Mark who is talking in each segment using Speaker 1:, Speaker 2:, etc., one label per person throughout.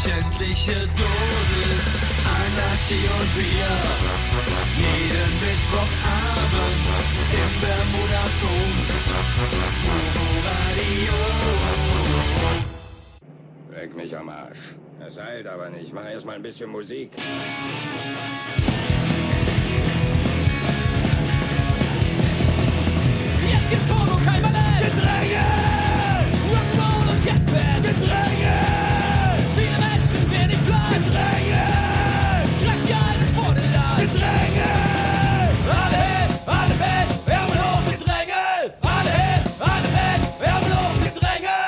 Speaker 1: wöchentliche Dosis Anarchie und Bier. Jeden Mittwochabend im Bermuda-Funk. Radio.
Speaker 2: Leck mich am Arsch. Es eilt aber nicht. Mach erst mal ein bisschen Musik.
Speaker 1: Jetzt gibt's Porno, kein Ballett. Gedränge! Rock'n'Roll und jetzt wird Gedränge! Viele Menschen werden nicht platt. Gedränge! Schreibt die einen vor den Land. Gedränge! Alle hin, alle weg, wir haben hoch Gedränge! Alle hin, alle weg, wir haben hoch Gedränge!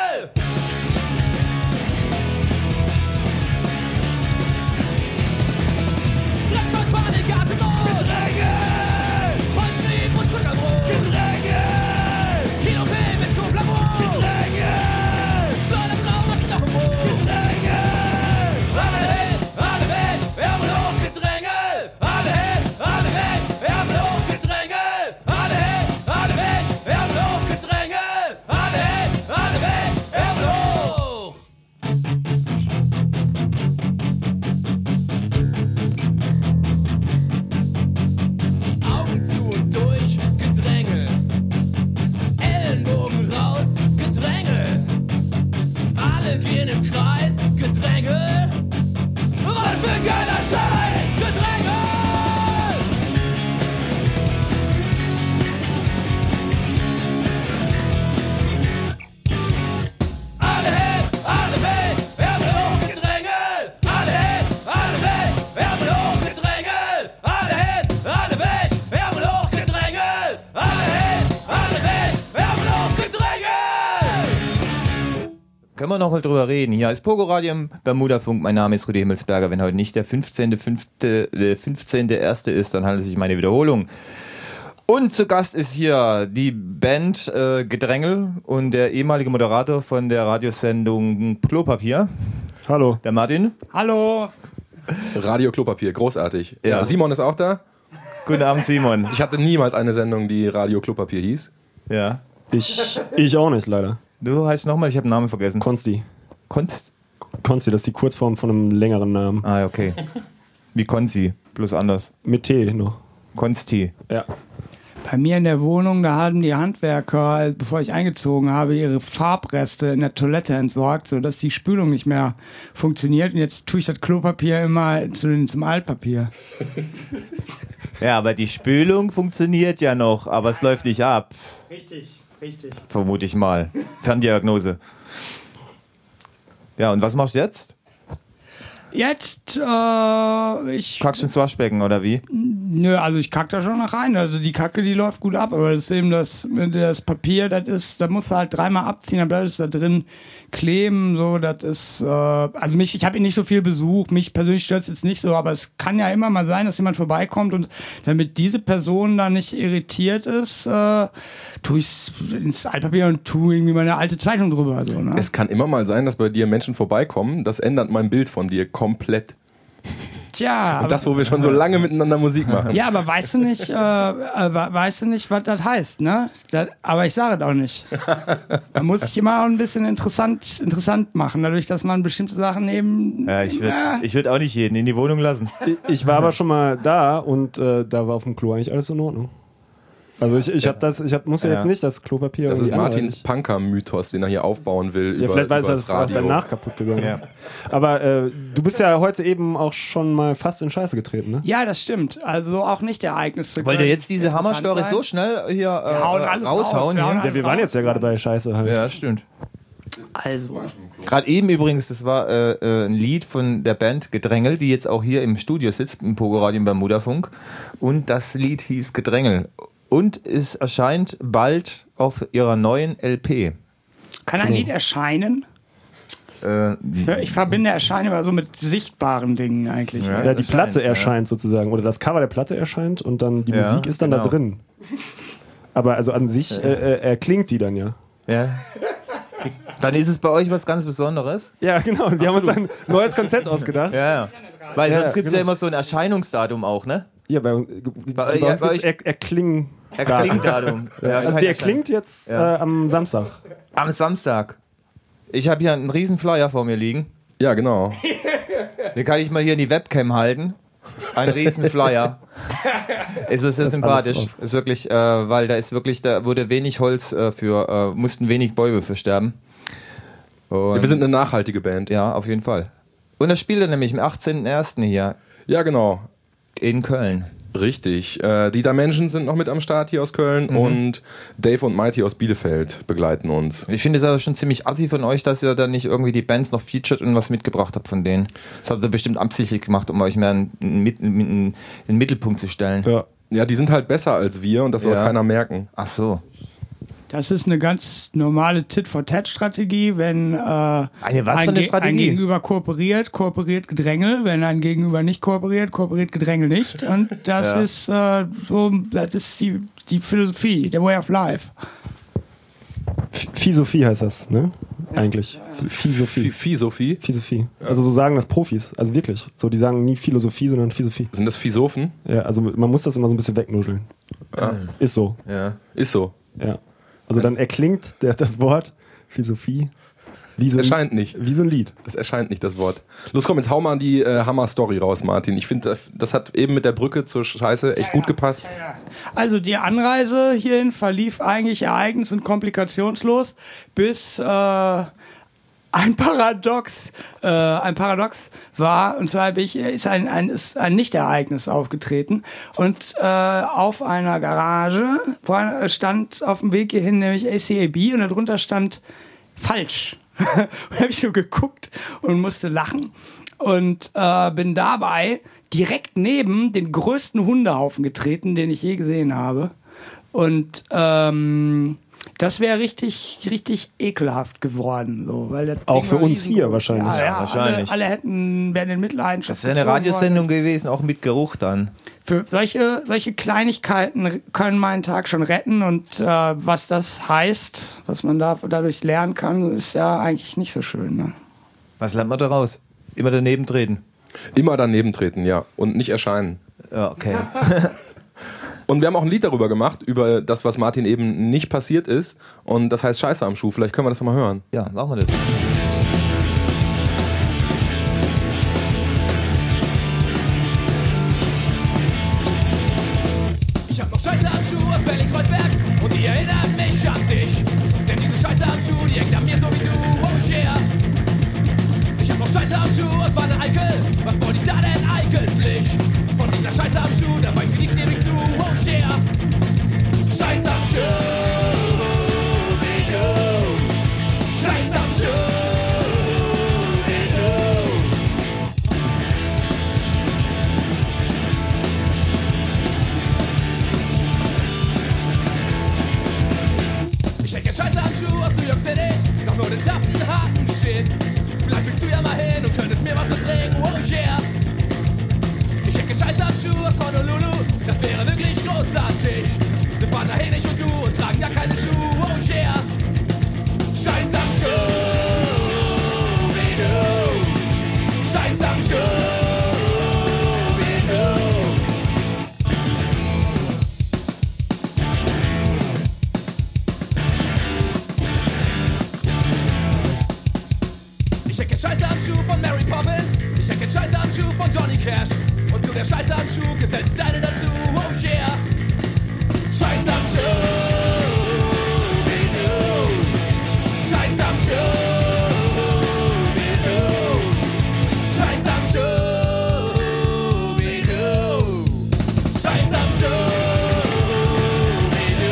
Speaker 1: Frankfurt, Panik, Atemnot. Gedränge! Holzlieb und Zuckerbrot. Gedränge! Kino P mit Coblabor. Gedränge! Schleudertraum und Knochenbrot. Gedränge! Alle hin, alle weg, wir haben hoch Gedränge! Alle hin, alle weg, wir haben hoch Gedränge! Alle hin, alle weg, wir haben hoch Gedränge! Alle hin, alle weg, wir haben hoch! Augen zu und durch, Gedränge. Ellenbogen raus, Gedränge. Alle gehen im Kreis, Gedränge. Was für ein geiler Scheiß, Gedränge! Alle hin, alle weg, wir haben hoch Gedränge! Alle hin, alle weg, wir haben hoch Gedränge! Alle hin, alle weg, wir haben hoch Gedränge! Alle hin, alle weg, wir haben hoch Gedränge!
Speaker 3: Können wir noch mal drüber reden. Hier ist Pogo Radio im Bermuda-Funk. Mein Name ist Rudi Himmelsberger. Wenn heute nicht der 15.1. ist, dann handelt es sich um eine Wiederholung. Und zu Gast ist hier die Band Gedrängel und der ehemalige Moderator von der Radiosendung Klopapier,
Speaker 4: Hallo.
Speaker 3: der Martin.
Speaker 5: Hallo.
Speaker 6: Radio Klopapier, großartig.
Speaker 3: Ja.
Speaker 6: Ja, Simon ist auch da.
Speaker 3: Guten Abend, Simon.
Speaker 6: Ich hatte niemals eine Sendung, die Radio Klopapier hieß.
Speaker 3: Ja.
Speaker 4: Ich auch nicht, leider.
Speaker 3: Du heißt nochmal, ich habe den Namen vergessen.
Speaker 4: Konsti.
Speaker 3: Konst?
Speaker 4: Konsti, das ist die Kurzform von einem längeren Namen.
Speaker 3: Ah, okay. Wie Konzi, bloß anders.
Speaker 4: Mit T noch.
Speaker 3: Konsti.
Speaker 4: Ja.
Speaker 5: Bei mir in der Wohnung, da haben die Handwerker, bevor ich eingezogen habe, ihre Farbreste in der Toilette entsorgt, sodass die Spülung nicht mehr funktioniert. Und jetzt tue ich das Klopapier immer zum Altpapier.
Speaker 3: Ja, aber die Spülung funktioniert ja noch, aber es läuft nicht ab.
Speaker 5: Richtig.
Speaker 3: Vermute ich mal. Ferndiagnose. Ja, und was machst du jetzt?
Speaker 5: Jetzt, ich...
Speaker 3: Kackst ins Waschbecken, oder wie?
Speaker 5: Nö, also ich kack da schon noch rein. Also die Kacke, die läuft gut ab, aber das ist eben das Papier, da musst du halt dreimal abziehen, dann bleibt es da drin kleben, so, das ist, also ich habe nicht so viel Besuch, mich persönlich stört es jetzt nicht so, aber es kann ja immer mal sein, dass jemand vorbeikommt und damit diese Person da nicht irritiert ist, tue ich es ins Altpapier und tue irgendwie meine alte Zeitung drüber, so, ne?
Speaker 6: Es kann immer mal sein, dass bei dir Menschen vorbeikommen. Das ändert mein Bild von dir komplett.
Speaker 5: Tja,
Speaker 6: Und das, wo wir schon so lange miteinander Musik machen.
Speaker 5: ja, aber weißt du nicht, was das heißt, ne? Aber ich sage es auch nicht. Man muss sich immer auch ein bisschen interessant machen, dadurch, dass man bestimmte Sachen eben...
Speaker 3: Ja, ich würd auch nicht jeden in die Wohnung lassen.
Speaker 4: Ich war aber schon mal da und da war auf dem Klo eigentlich alles in Ordnung. Also ich musste jetzt nicht das Klopapier.
Speaker 6: Das ist
Speaker 4: irgendwie
Speaker 6: Martins Punker-Mythos, den er hier aufbauen will.
Speaker 4: Ja, vielleicht war es auch danach kaputt gegangen. Ja. Aber du bist ja heute eben auch schon mal fast in Scheiße getreten, ne?
Speaker 5: Ja, das stimmt. Also auch nicht Ereignisse.
Speaker 3: Wollt ihr jetzt diese Hammer-Story so schnell hier raushauen?
Speaker 4: Wir waren jetzt ja gerade bei Scheiße halt.
Speaker 3: Ja, stimmt.
Speaker 5: Also.
Speaker 3: Gerade eben übrigens, das war ein Lied von der Band Gedrängel, die jetzt auch hier im Studio sitzt, im Pogo Radio im Bermuda-Funk. Und das Lied hieß Gedrängel. Und es erscheint bald auf ihrer neuen LP.
Speaker 5: Kann ein Lied erscheinen? Ich verbinde Erscheinen immer so mit sichtbaren Dingen eigentlich.
Speaker 4: Ja, die Platte erscheint sozusagen. Oder das Cover der Platte erscheint und dann die Musik ist dann da drin. Aber also an sich erklingt die dann ja.
Speaker 3: Ja. Dann ist es bei euch was ganz Besonderes.
Speaker 4: Ja, genau. Wir haben uns ein neues Konzept ausgedacht.
Speaker 3: Ja. Weil sonst gibt es ja immer so ein Erscheinungsdatum auch, ne?
Speaker 4: Ja, bei uns gibt's
Speaker 3: Erklingdatum. Ja,
Speaker 4: also die erklingt jetzt am Samstag.
Speaker 3: Am Samstag. Ich habe hier einen riesen Flyer vor mir liegen.
Speaker 6: Ja, genau.
Speaker 3: Den kann ich mal hier in die Webcam halten. Ein riesen Flyer. Es ist sehr sympathisch. Ist wirklich, weil da wurde wenig Holz mussten wenig Bäume für sterben. Und
Speaker 6: Wir sind eine nachhaltige Band.
Speaker 3: ja, auf jeden Fall. Und das spielt er nämlich am 18.01. hier
Speaker 6: Ja, genau.
Speaker 3: in Köln.
Speaker 6: Richtig. Die Dimensions sind noch mit am Start hier aus Köln und Dave und Mighty aus Bielefeld begleiten uns.
Speaker 3: Ich finde es aber schon ziemlich assi von euch, dass ihr dann nicht irgendwie die Bands noch featured und was mitgebracht habt von denen. Das habt ihr bestimmt absichtlich gemacht, um euch mehr in den Mittelpunkt zu stellen.
Speaker 4: Ja.
Speaker 6: Ja, die sind halt besser als wir und das soll
Speaker 3: Ja.
Speaker 6: keiner merken.
Speaker 3: Ach so.
Speaker 5: Das ist eine ganz normale Tit-for-Tat-Strategie, wenn
Speaker 3: Eine was für eine
Speaker 5: ein
Speaker 3: Strategie?
Speaker 5: Gegenüber kooperiert Gedrängel. Wenn ein Gegenüber nicht kooperiert Gedrängel nicht. Und das
Speaker 3: Ja.
Speaker 5: ist das ist die Philosophie, der Way of Life.
Speaker 4: Philosophie heißt das, ne? Eigentlich. Philosophie.
Speaker 6: Sophie?
Speaker 4: Philosophie. Also so sagen das Profis. Also wirklich. So, die sagen nie Philosophie, sondern Philosophie.
Speaker 6: Sind das Philosophen?
Speaker 4: Ja, also man muss das immer so ein bisschen wegnuscheln. Ist so.
Speaker 3: Ja.
Speaker 6: Ist so.
Speaker 4: Ja. Also dann erklingt das Wort Philosophie wie so,
Speaker 6: Erscheint nicht.
Speaker 4: wie so ein Lied.
Speaker 6: Das erscheint nicht, das Wort. Los, komm, jetzt hau mal die Hammer-Story raus, Martin. Ich finde, das hat eben mit der Brücke zur Scheiße echt gut gepasst.
Speaker 5: Also die Anreise hierhin verlief eigentlich ereignis- und komplikationslos, bis ein Paradox war, und zwar ist ein Nicht-Ereignis aufgetreten und auf einer Garage stand auf dem Weg hierhin nämlich ACAB und darunter stand falsch. Und da habe ich so geguckt und musste lachen und bin dabei direkt neben den größten Hundehaufen getreten, den ich je gesehen habe. Und das wäre richtig ekelhaft geworden. So, weil das
Speaker 4: Auch
Speaker 5: Ding
Speaker 4: für
Speaker 5: war
Speaker 4: uns
Speaker 5: riesengroß.
Speaker 4: hier wahrscheinlich.
Speaker 5: Ja,
Speaker 3: wahrscheinlich.
Speaker 5: Alle wären in Mitleidenschaft
Speaker 3: Das wäre eine
Speaker 5: gezogen
Speaker 3: Radiosendung gewesen, auch mit Geruch dann.
Speaker 5: für solche Kleinigkeiten können meinen Tag schon retten und was das heißt, was man dadurch lernen kann, ist ja eigentlich nicht so schön. Ne?
Speaker 3: Was lernt man daraus? Immer daneben treten.
Speaker 6: Immer daneben treten, ja. Und nicht erscheinen.
Speaker 3: Ja, okay.
Speaker 6: Und wir haben auch ein Lied darüber gemacht, über das, was Martin eben nicht passiert ist. Und das heißt Scheiße am Schuh. Vielleicht können wir das nochmal hören.
Speaker 3: Ja, machen wir das.
Speaker 1: Ich hab noch Scheiße am Schuh aus Berlin-Kreuzberg und die erinnert mich an dich. Denn diese Scheiße am Schuh, die hängt an mir so wie du, oh yeah. Ich hab noch Scheiße am Schuh aus Wanne-Eickel, was wollte ich da denn eigentlich? Von dieser Scheiße am Schuh, da weiß ich nichts nämlich zu, oh yeah. Scheiße am Schuh, wie du. Scheiße am Schuh, wie du. Ich hätte Scheiße am Schuh aus New York City, doch nur den saften, harten Shit. Vielleicht willst du ja mal hin und könntest mir was mitbringen, oh yeah. Ich hätte Scheiße am Schuh aus Honolulu, das wäre wirklich großartig. Wir fahren dahin, ich und du, und tragen gar keine Schuhe, oh yeah. Scheiße am Schuh, wie du. Scheiße am Schuh, wie du. Ich hecke Scheiße am Schuh von Mary Poppins. Ich hecke Scheiße am Schuh von Johnny Cash. Und zu der Scheiße am Schuh gesellt sich deine dazu, oh yeah. Scheiße am Schuh, wie du. Scheiße am Schuh, wie du. Scheiße am Schuh, wie du. Scheiße am Schuh,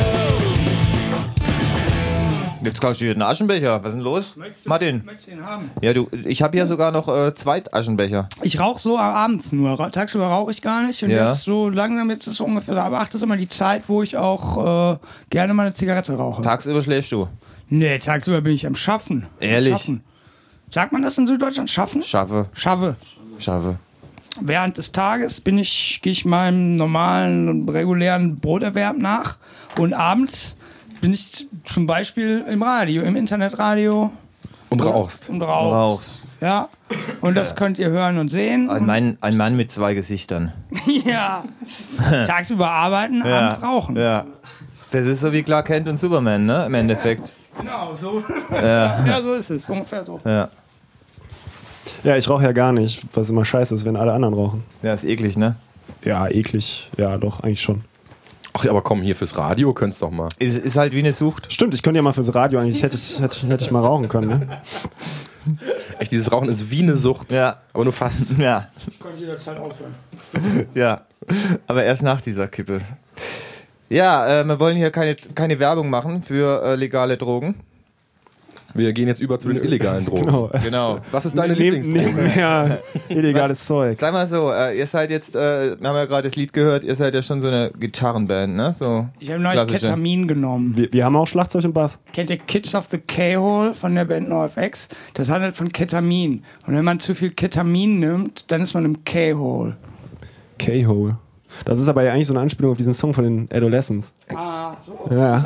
Speaker 1: wie du.
Speaker 3: Jetzt kaufst du dir einen Aschenbecher. Was ist denn los? Martin?
Speaker 5: Möchtest du den haben?
Speaker 3: Ja, ich habe hier sogar noch zwei Aschenbecher.
Speaker 5: Ich rauche so abends nur. Tagsüber rauche ich gar nicht. Und
Speaker 3: Ja.
Speaker 5: jetzt so langsam, jetzt ist es ungefähr, aber 8 ist immer die Zeit, wo ich auch gerne mal eine Zigarette rauche.
Speaker 3: Tagsüber schläfst du.
Speaker 5: Nee, tagsüber bin ich am Schaffen.
Speaker 3: Ehrlich?
Speaker 5: Schaffen. Sagt man das in Süddeutschland? Schaffen?
Speaker 3: Schaffe.
Speaker 5: Schaffe. Während des Tages gehe ich meinem normalen und regulären Broterwerb nach. Und abends bin ich zum Beispiel im Radio, im Internetradio.
Speaker 6: Und rauchst.
Speaker 5: Und rauchst.
Speaker 3: Rauchst.
Speaker 5: Ja. Und das könnt ihr hören und sehen.
Speaker 3: Ein Mann mit zwei Gesichtern.
Speaker 5: Ja. Tagsüber arbeiten, abends rauchen.
Speaker 3: Ja. Das ist so wie Clark Kent und Superman, ne? Im Endeffekt.
Speaker 5: Genau, so.
Speaker 3: Ja.
Speaker 5: Ja, so ist es. Ungefähr so.
Speaker 3: Ja.
Speaker 4: Ja, ich rauche ja gar nicht, was immer scheiße ist, wenn alle anderen rauchen.
Speaker 3: Ja, ist eklig, ne?
Speaker 4: Ja, eklig. Ja, doch, eigentlich schon.
Speaker 6: Ach ja, aber komm, hier fürs Radio könntest doch mal.
Speaker 3: Ist halt wie eine Sucht.
Speaker 4: Stimmt, ich könnte ja mal fürs Radio, eigentlich hätte ich mal rauchen können, ne?
Speaker 6: Echt, dieses Rauchen ist wie eine Sucht.
Speaker 3: Ja.
Speaker 6: Aber nur fast.
Speaker 3: Ja.
Speaker 5: Ich konnte jederzeit aufhören.
Speaker 3: Ja. Aber erst nach dieser Kippe. Ja, wir wollen hier keine Werbung machen für legale Drogen.
Speaker 6: Wir gehen jetzt über zu den illegalen Drogen.
Speaker 4: Genau.
Speaker 3: Genau.
Speaker 6: Was ist deine
Speaker 4: Nehmt
Speaker 6: Lieblingsdroge?
Speaker 4: mehr illegales Zeug.
Speaker 3: Sag mal so, ihr seid jetzt, wir haben ja gerade das Lied gehört, ihr seid ja schon so eine Gitarrenband, ne? So
Speaker 5: Ich habe neulich
Speaker 3: klassische.
Speaker 5: Ketamin genommen.
Speaker 4: Wir haben auch Schlagzeug und Bass.
Speaker 5: Kennt ihr Kids of the K-Hole von der Band NoFX? Das handelt von Ketamin. Und wenn man zu viel Ketamin nimmt, dann ist man im K-Hole.
Speaker 4: K-Hole. Das ist aber ja eigentlich so eine Anspielung auf diesen Song von den Adolescents.
Speaker 5: Ah, so.
Speaker 4: Ja.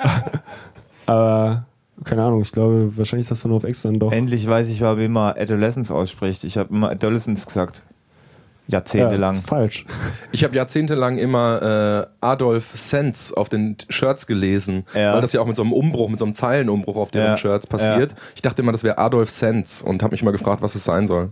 Speaker 4: Aber keine Ahnung, ich glaube, wahrscheinlich ist das von NoFX dann doch.
Speaker 3: Endlich weiß ich, wie man Adolescence ausspricht. Ich habe immer Adolescence gesagt. Jahrzehntelang.
Speaker 4: Das ist falsch.
Speaker 6: Ich habe jahrzehntelang immer Adolf Senz auf den Shirts gelesen, weil das ja auch mit so einem Umbruch, mit so einem Zeilenumbruch auf den Shirts passiert. Ich dachte immer, das wäre Adolf Senz und habe mich mal gefragt, was es sein soll.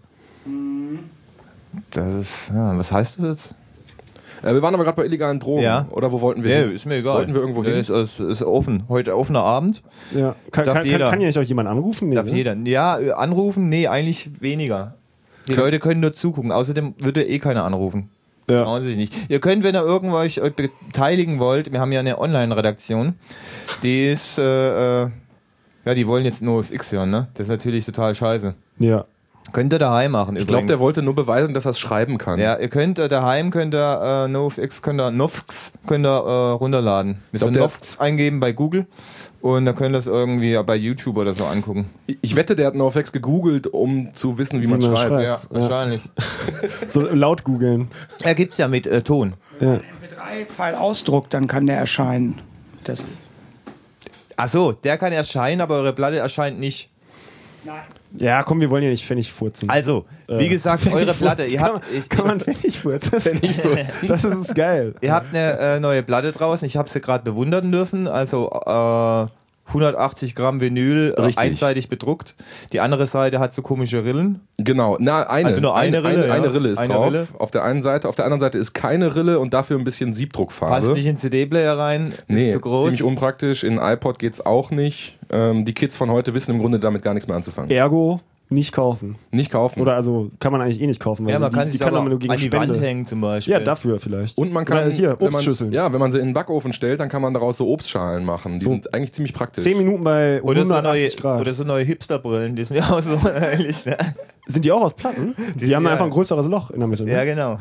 Speaker 3: Das ist, was heißt das jetzt?
Speaker 6: Wir waren aber gerade bei illegalen Drogen.
Speaker 3: Ja.
Speaker 6: Oder wo wollten wir hin?
Speaker 3: Ist mir egal.
Speaker 6: Wollten wir irgendwo hin?
Speaker 3: Ist offen. Heute offener Abend.
Speaker 4: Ja. Kann ja nicht auch jemand anrufen? Nee,
Speaker 3: Darf
Speaker 4: ne?
Speaker 3: jeder. Ja, anrufen? Nee, eigentlich weniger. Die Leute können nur zugucken. Außerdem würde keiner anrufen.
Speaker 4: Ja.
Speaker 3: Trauen sich nicht. Ihr könnt, wenn ihr euch beteiligen wollt, wir haben ja eine Online-Redaktion, die ist, die wollen jetzt NoFX hören, ne? Das ist natürlich total scheiße.
Speaker 4: Ja.
Speaker 3: Könnt ihr daheim machen übrigens.
Speaker 6: Ich glaube, der wollte nur beweisen, dass er es schreiben kann.
Speaker 3: Ja, ihr könnt daheim, NoFX, könnt ihr runterladen. Mit so NoFX eingeben bei Google und dann könnt ihr das irgendwie bei YouTube oder so angucken.
Speaker 6: Ich wette, der hat NoFX gegoogelt, um zu wissen, wie man schreibt.
Speaker 3: Ja, wahrscheinlich.
Speaker 4: So laut googeln.
Speaker 3: Er gibt's ja mit Ton.
Speaker 4: Ja.
Speaker 5: MP3-File ausdruckt, dann kann der erscheinen. Das,
Speaker 3: Achso, der kann erscheinen, aber eure Platte erscheint nicht.
Speaker 5: nein.
Speaker 4: Ja, komm, wir wollen ja nicht Pfennig furzen.
Speaker 3: Also, wie gesagt, eure Platte. Ihr habt,
Speaker 4: kann man Pfennig furzen? Das ist geil.
Speaker 3: ihr habt eine neue Platte draußen. Ich habe sie gerade bewundern dürfen. Also 180 Gramm Vinyl, einseitig bedruckt. Die andere Seite hat so komische Rillen.
Speaker 6: Genau,
Speaker 3: Also nur eine Rille,
Speaker 6: Eine Rille ist
Speaker 3: eine
Speaker 6: drauf.
Speaker 3: Rille.
Speaker 6: Auf der einen Seite. Auf der anderen Seite ist keine Rille und dafür ein bisschen Siebdruckfarbe.
Speaker 3: Passt nicht in den CD-Player rein.
Speaker 6: Nee,
Speaker 3: ist zu groß.
Speaker 6: ziemlich unpraktisch. In iPod geht's auch nicht. Die Kids von heute wissen im Grunde damit gar nichts mehr anzufangen.
Speaker 4: Ergo, nicht kaufen.
Speaker 6: Nicht kaufen.
Speaker 4: Oder also kann man eigentlich nicht kaufen. Weil
Speaker 3: Ja, man kann sich aber
Speaker 4: man nur gegen
Speaker 3: an die
Speaker 4: Spende.
Speaker 3: Wand hängen zum Beispiel.
Speaker 4: Ja, dafür vielleicht.
Speaker 6: Und man kann
Speaker 4: Oder hier,
Speaker 6: wenn man,
Speaker 4: Obstschüsseln.
Speaker 6: wenn man sie in den Backofen stellt, dann kann man daraus so Obstschalen machen. Die sind eigentlich ziemlich praktisch.
Speaker 4: 10 Minuten bei
Speaker 3: Oder
Speaker 4: 180 Grad.
Speaker 3: Oder so neue Hipsterbrillen, die sind ja auch so ähnlich. Ne?
Speaker 4: Sind die auch aus Platten? Die haben
Speaker 3: ja.
Speaker 4: einfach ein größeres Loch in der Mitte. Ne?
Speaker 3: Ja, genau.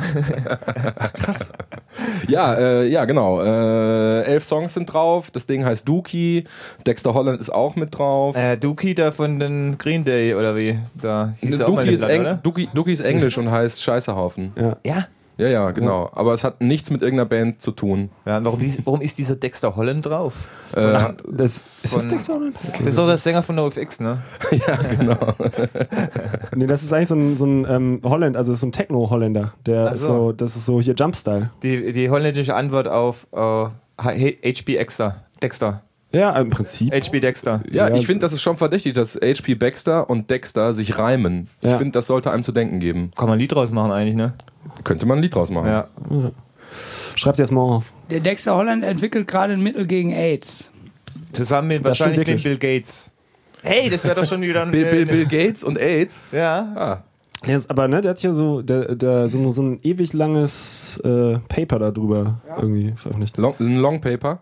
Speaker 6: Ja, genau. 11 Songs sind drauf. Das Ding heißt Dookie. Dexter Holland ist auch mit drauf.
Speaker 3: Dookie da von den Green Day oder wie? Da hieß ja auch mal
Speaker 6: Dookie
Speaker 3: eine
Speaker 6: ist,
Speaker 3: Platte, oder?
Speaker 6: Dookie ist Englisch und heißt Scheißehaufen.
Speaker 3: Ja.
Speaker 6: Ja, genau. Aber es hat nichts mit irgendeiner Band zu tun.
Speaker 3: Ja, warum ist dieser Dexter Holland drauf?
Speaker 4: Ist das Dexter Holland?
Speaker 3: Das ist doch der Sänger von NoFX, ne?
Speaker 6: Ja, genau.
Speaker 4: Nee, das ist eigentlich so ein Holland, also das ist so ein Techno-Holländer. Der ist so, das ist so hier Jumpstyle.
Speaker 3: Die holländische Antwort auf HB Dexter.
Speaker 4: Ja, im Prinzip.
Speaker 3: HB Dexter.
Speaker 6: Ja,
Speaker 4: Ja.
Speaker 6: ich finde, das ist schon verdächtig, dass H.P. Baxter und Dexter sich reimen. Ich
Speaker 4: Ja.
Speaker 6: finde, das sollte einem zu denken geben.
Speaker 3: Kann man ein Lied draus machen eigentlich, ne?
Speaker 6: Könnte man ein Lied draus machen.
Speaker 3: Ja.
Speaker 4: Schreibt jetzt mal auf.
Speaker 5: Der Dexter Holland entwickelt gerade ein Mittel gegen AIDS.
Speaker 3: Zusammen mit
Speaker 4: Das
Speaker 3: wahrscheinlich
Speaker 4: stimmt
Speaker 3: mit Bill Gates. Hey, das wäre doch schon wieder ein
Speaker 6: Bill Gates und AIDS?
Speaker 3: Ja.
Speaker 6: Ah.
Speaker 4: Jetzt, aber ne, der hat hier so, so ein ewig langes Paper darüber irgendwie veröffentlicht.
Speaker 6: Ein Long Paper?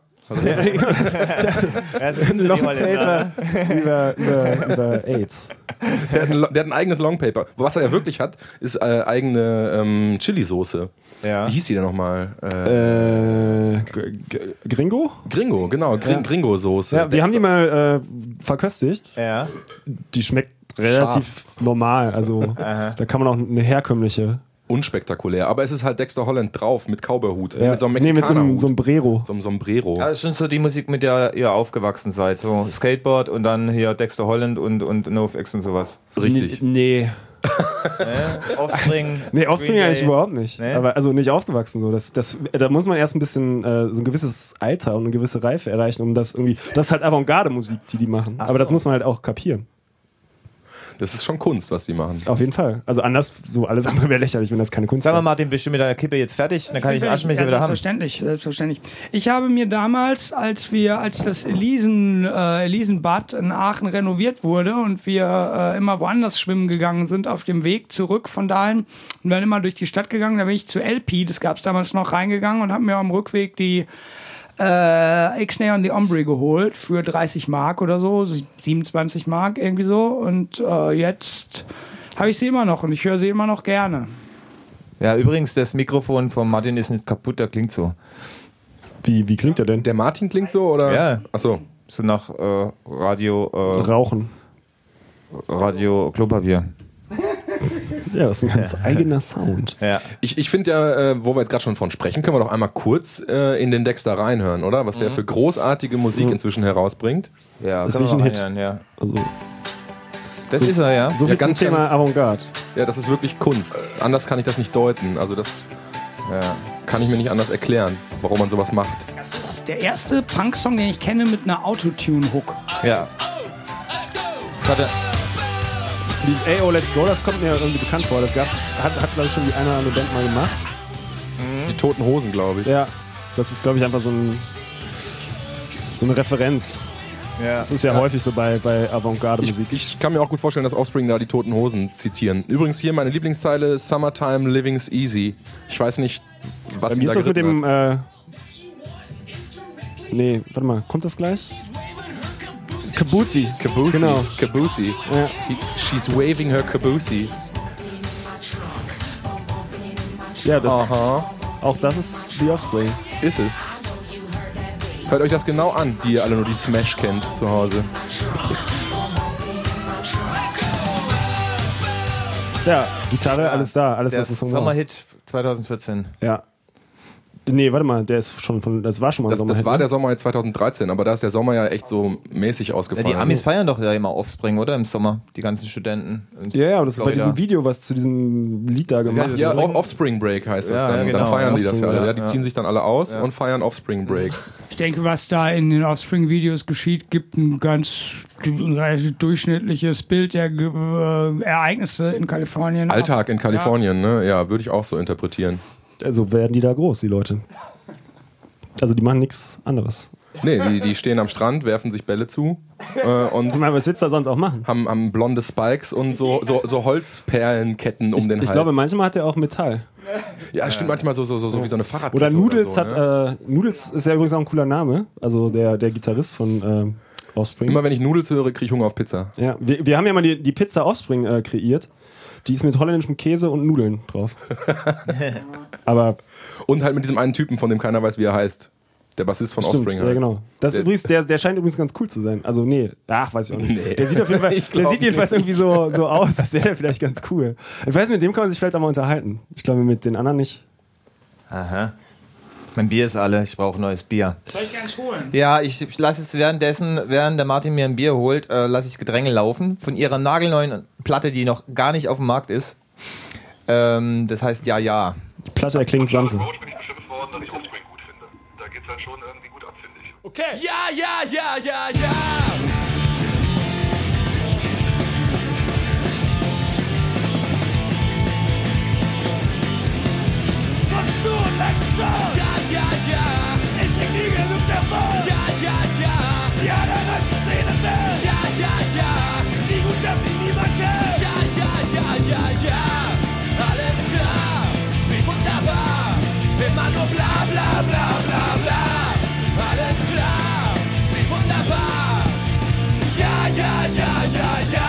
Speaker 3: Ein
Speaker 4: Long Paper über AIDS.
Speaker 6: Der hat ein eigenes Long Paper. Was er ja wirklich hat, ist eigene Chili-Soße.
Speaker 3: Ja.
Speaker 6: Wie hieß die denn nochmal?
Speaker 4: Gringo?
Speaker 6: Gringo, genau. Gringo-Soße.
Speaker 4: Ja, wir haben die mal verköstigt.
Speaker 3: Ja.
Speaker 4: Die schmeckt relativ normal. Also da kann man auch eine herkömmliche.
Speaker 6: Unspektakulär. Aber es ist halt Dexter Holland drauf mit Cowboyhut.
Speaker 4: Ja.
Speaker 6: Mit so einem
Speaker 4: Nee, mit so einem
Speaker 6: Mexikanerhut.
Speaker 4: Sombrero.
Speaker 6: So einem Sombrero.
Speaker 3: Das ist schon so die Musik, mit der ihr aufgewachsen seid. So Skateboard und dann hier Dexter Holland und NoFX und sowas.
Speaker 6: Richtig.
Speaker 4: Nee.
Speaker 3: Offspring.
Speaker 4: Nee, Offspring eigentlich überhaupt nicht.
Speaker 3: Nee?
Speaker 4: Aber also nicht aufgewachsen so. Da muss man erst ein bisschen so ein gewisses Alter und eine gewisse Reife erreichen, um das irgendwie. Das ist halt Avantgarde-Musik, die machen. Aber das muss man halt auch kapieren.
Speaker 6: Das ist schon Kunst, was die machen.
Speaker 4: Auf jeden Fall. Also anders, so alles andere wäre lächerlich, wenn das keine Kunst
Speaker 3: Sag mal,
Speaker 4: wäre.
Speaker 3: Martin, bist du mit deiner Kippe jetzt fertig? Dann kann ich den Aschenbecher wieder haben.
Speaker 5: Selbstverständlich. Ich habe mir damals, als das Elisenbad in Aachen renoviert wurde und wir immer woanders schwimmen gegangen sind, auf dem Weg zurück von dahin und dann immer durch die Stadt gegangen, da bin ich zu LP, das gab es damals noch, reingegangen und habe mir am Rückweg die Ixnay und die Ombre geholt für 30 Mark oder so, 27 Mark irgendwie so und jetzt habe ich sie immer noch und ich höre sie immer noch gerne.
Speaker 3: Ja, übrigens, das Mikrofon von Martin ist nicht kaputt, der klingt so.
Speaker 4: Wie klingt der denn?
Speaker 6: Der Martin klingt so, oder?
Speaker 3: Ja.
Speaker 6: Achso.
Speaker 3: So nach Radio Klopapier.
Speaker 4: Ja, das ist ein ganz eigener Sound.
Speaker 3: Ja.
Speaker 6: Ich finde ja, wo wir jetzt gerade schon von sprechen, können wir doch einmal kurz in den Dexter reinhören, oder? Was der für großartige Musik inzwischen herausbringt.
Speaker 3: Ja,
Speaker 4: das ist wirklich ein Hit.
Speaker 3: Ja.
Speaker 4: Also,
Speaker 3: Das ist er, ja.
Speaker 4: so viel
Speaker 6: ganz,
Speaker 4: zum Thema
Speaker 6: ganz-
Speaker 4: Avantgarde.
Speaker 6: Ja, das ist wirklich Kunst. Anders kann ich das nicht deuten. Also das kann ich mir nicht anders erklären, warum man sowas macht.
Speaker 5: Das ist der erste Punk-Song, den ich kenne mit einer Autotune-Hook.
Speaker 3: Ja. Warte.
Speaker 4: Dieses Ayo, Let's Go, das kommt mir irgendwie bekannt vor. Das hat glaube ich, schon die eine oder andere Band mal gemacht.
Speaker 6: Die Toten Hosen, glaube ich.
Speaker 4: Ja, das ist, glaube ich, einfach so eine Referenz.
Speaker 3: Ja.
Speaker 4: Das ist ja häufig so bei Avantgarde-Musik.
Speaker 6: Ich kann mir auch gut vorstellen, dass Offspring da die Toten Hosen zitieren. Übrigens hier meine Lieblingszeile, Summertime, Living's Easy. Ich weiß nicht, was
Speaker 4: Bei
Speaker 6: sie
Speaker 4: mir
Speaker 6: da
Speaker 4: ist das mit
Speaker 6: geritten
Speaker 4: dem...
Speaker 6: hat.
Speaker 4: Nee, warte mal, kommt das gleich? Kabuzi.
Speaker 6: Kabusi.
Speaker 4: Genau.
Speaker 6: Kabusi.
Speaker 4: Ja.
Speaker 6: She's waving her Kabusi.
Speaker 4: Ja, das,
Speaker 6: Aha.
Speaker 4: auch das ist The Offspring.
Speaker 6: Ist es. Hört euch das genau an, die ihr alle nur die Smash kennt zu Hause.
Speaker 4: Ja, Gitarre, alles da, alles
Speaker 3: Der
Speaker 4: was im Song war.
Speaker 3: Sommerhit 2014.
Speaker 4: Ja. Nee, warte mal, das war schon mal ein
Speaker 6: Das
Speaker 4: Sommerhit,
Speaker 6: war
Speaker 4: ne?
Speaker 6: der Sommer 2013, aber da ist der Sommer ja echt so mäßig
Speaker 3: Ja,
Speaker 6: ausgefallen.
Speaker 3: die Amis feiern doch ja immer Offspring, oder? Im Sommer. Die ganzen Studenten. Und
Speaker 4: Ja, aber das ist bei
Speaker 3: Florida.
Speaker 4: diesem Video, was zu diesem Lied da gemacht
Speaker 3: das
Speaker 4: ist.
Speaker 6: Ja,
Speaker 3: ist
Speaker 6: Offspring Break heißt das
Speaker 3: Ja,
Speaker 6: dann.
Speaker 3: ja, genau.
Speaker 6: Dann feiern die das ja
Speaker 4: Offspring,
Speaker 6: alle.
Speaker 3: ja,
Speaker 6: Ja, die ziehen sich dann alle aus und feiern Offspring Break.
Speaker 5: Ich denke, was da in den Offspring-Videos geschieht, gibt ein relativ durchschnittliches Bild der Ereignisse in Kalifornien.
Speaker 6: Alltag in Kalifornien, ne? Ja, würde ich auch so interpretieren.
Speaker 4: Also werden die da groß, die Leute. Also die machen nichts anderes.
Speaker 6: Nee, die stehen am Strand, werfen sich Bälle zu und
Speaker 4: Ich meine, was willst du da sonst auch machen?
Speaker 6: haben blonde Spikes und so Holzperlenketten um den Hals.
Speaker 4: Ich glaube, manchmal hat er auch Metall.
Speaker 6: Ja, stimmt, manchmal so wie so eine Fahrradkette.
Speaker 4: Oder Noodles
Speaker 6: so,
Speaker 4: hat,
Speaker 6: ne?
Speaker 4: Noodles ist ja übrigens auch ein cooler Name. Also der Gitarrist von Offspring.
Speaker 6: Immer wenn ich Noodles höre, kriege ich Hunger auf Pizza.
Speaker 4: Ja, wir haben ja mal die Pizza Offspring kreiert. Die ist mit holländischem Käse und Nudeln drauf. Aber
Speaker 6: Und halt mit diesem einen Typen, von dem keiner weiß, wie er heißt. Der Bassist von
Speaker 4: stimmt,
Speaker 6: Offspring.
Speaker 4: ja
Speaker 6: Halt.
Speaker 4: genau. Das ist übrigens, der scheint übrigens ganz cool zu sein. Also nee, weiß ich auch nicht.
Speaker 6: Nee.
Speaker 4: Der sieht auf jeden Fall,
Speaker 6: Ich
Speaker 4: der
Speaker 6: glaub
Speaker 4: sieht jedenfalls irgendwie so aus, als wäre der vielleicht ganz cool. Ich weiß, mit dem kann man sich vielleicht auch mal unterhalten. Ich glaube, mit den anderen nicht.
Speaker 3: Aha. Mein Bier ist alle, ich brauche neues Bier.
Speaker 5: Soll ich eins holen?
Speaker 3: Ja, ich lasse jetzt während der Martin mir ein Bier holt, lasse ich Gedränge laufen. Von ihrer nagelneuen Platte, die noch gar nicht auf dem Markt ist. Das heißt Ja.
Speaker 4: Die Platte erklingt Samson.
Speaker 7: Coach bin ich beschimpft worden, dass ich Offspring gut finde. Da geht's halt schon irgendwie gut ab, finde ich.
Speaker 1: Okay. Ja. Was du letztes Ja. Ich krieg nie genug davon. Ja. Die allerletzte Szene will. Ja. Wie gut, dass ich niemand kennt. Ja. Alles klar, wie wunderbar. Immer nur bla. Alles klar, wie wunderbar. Ja.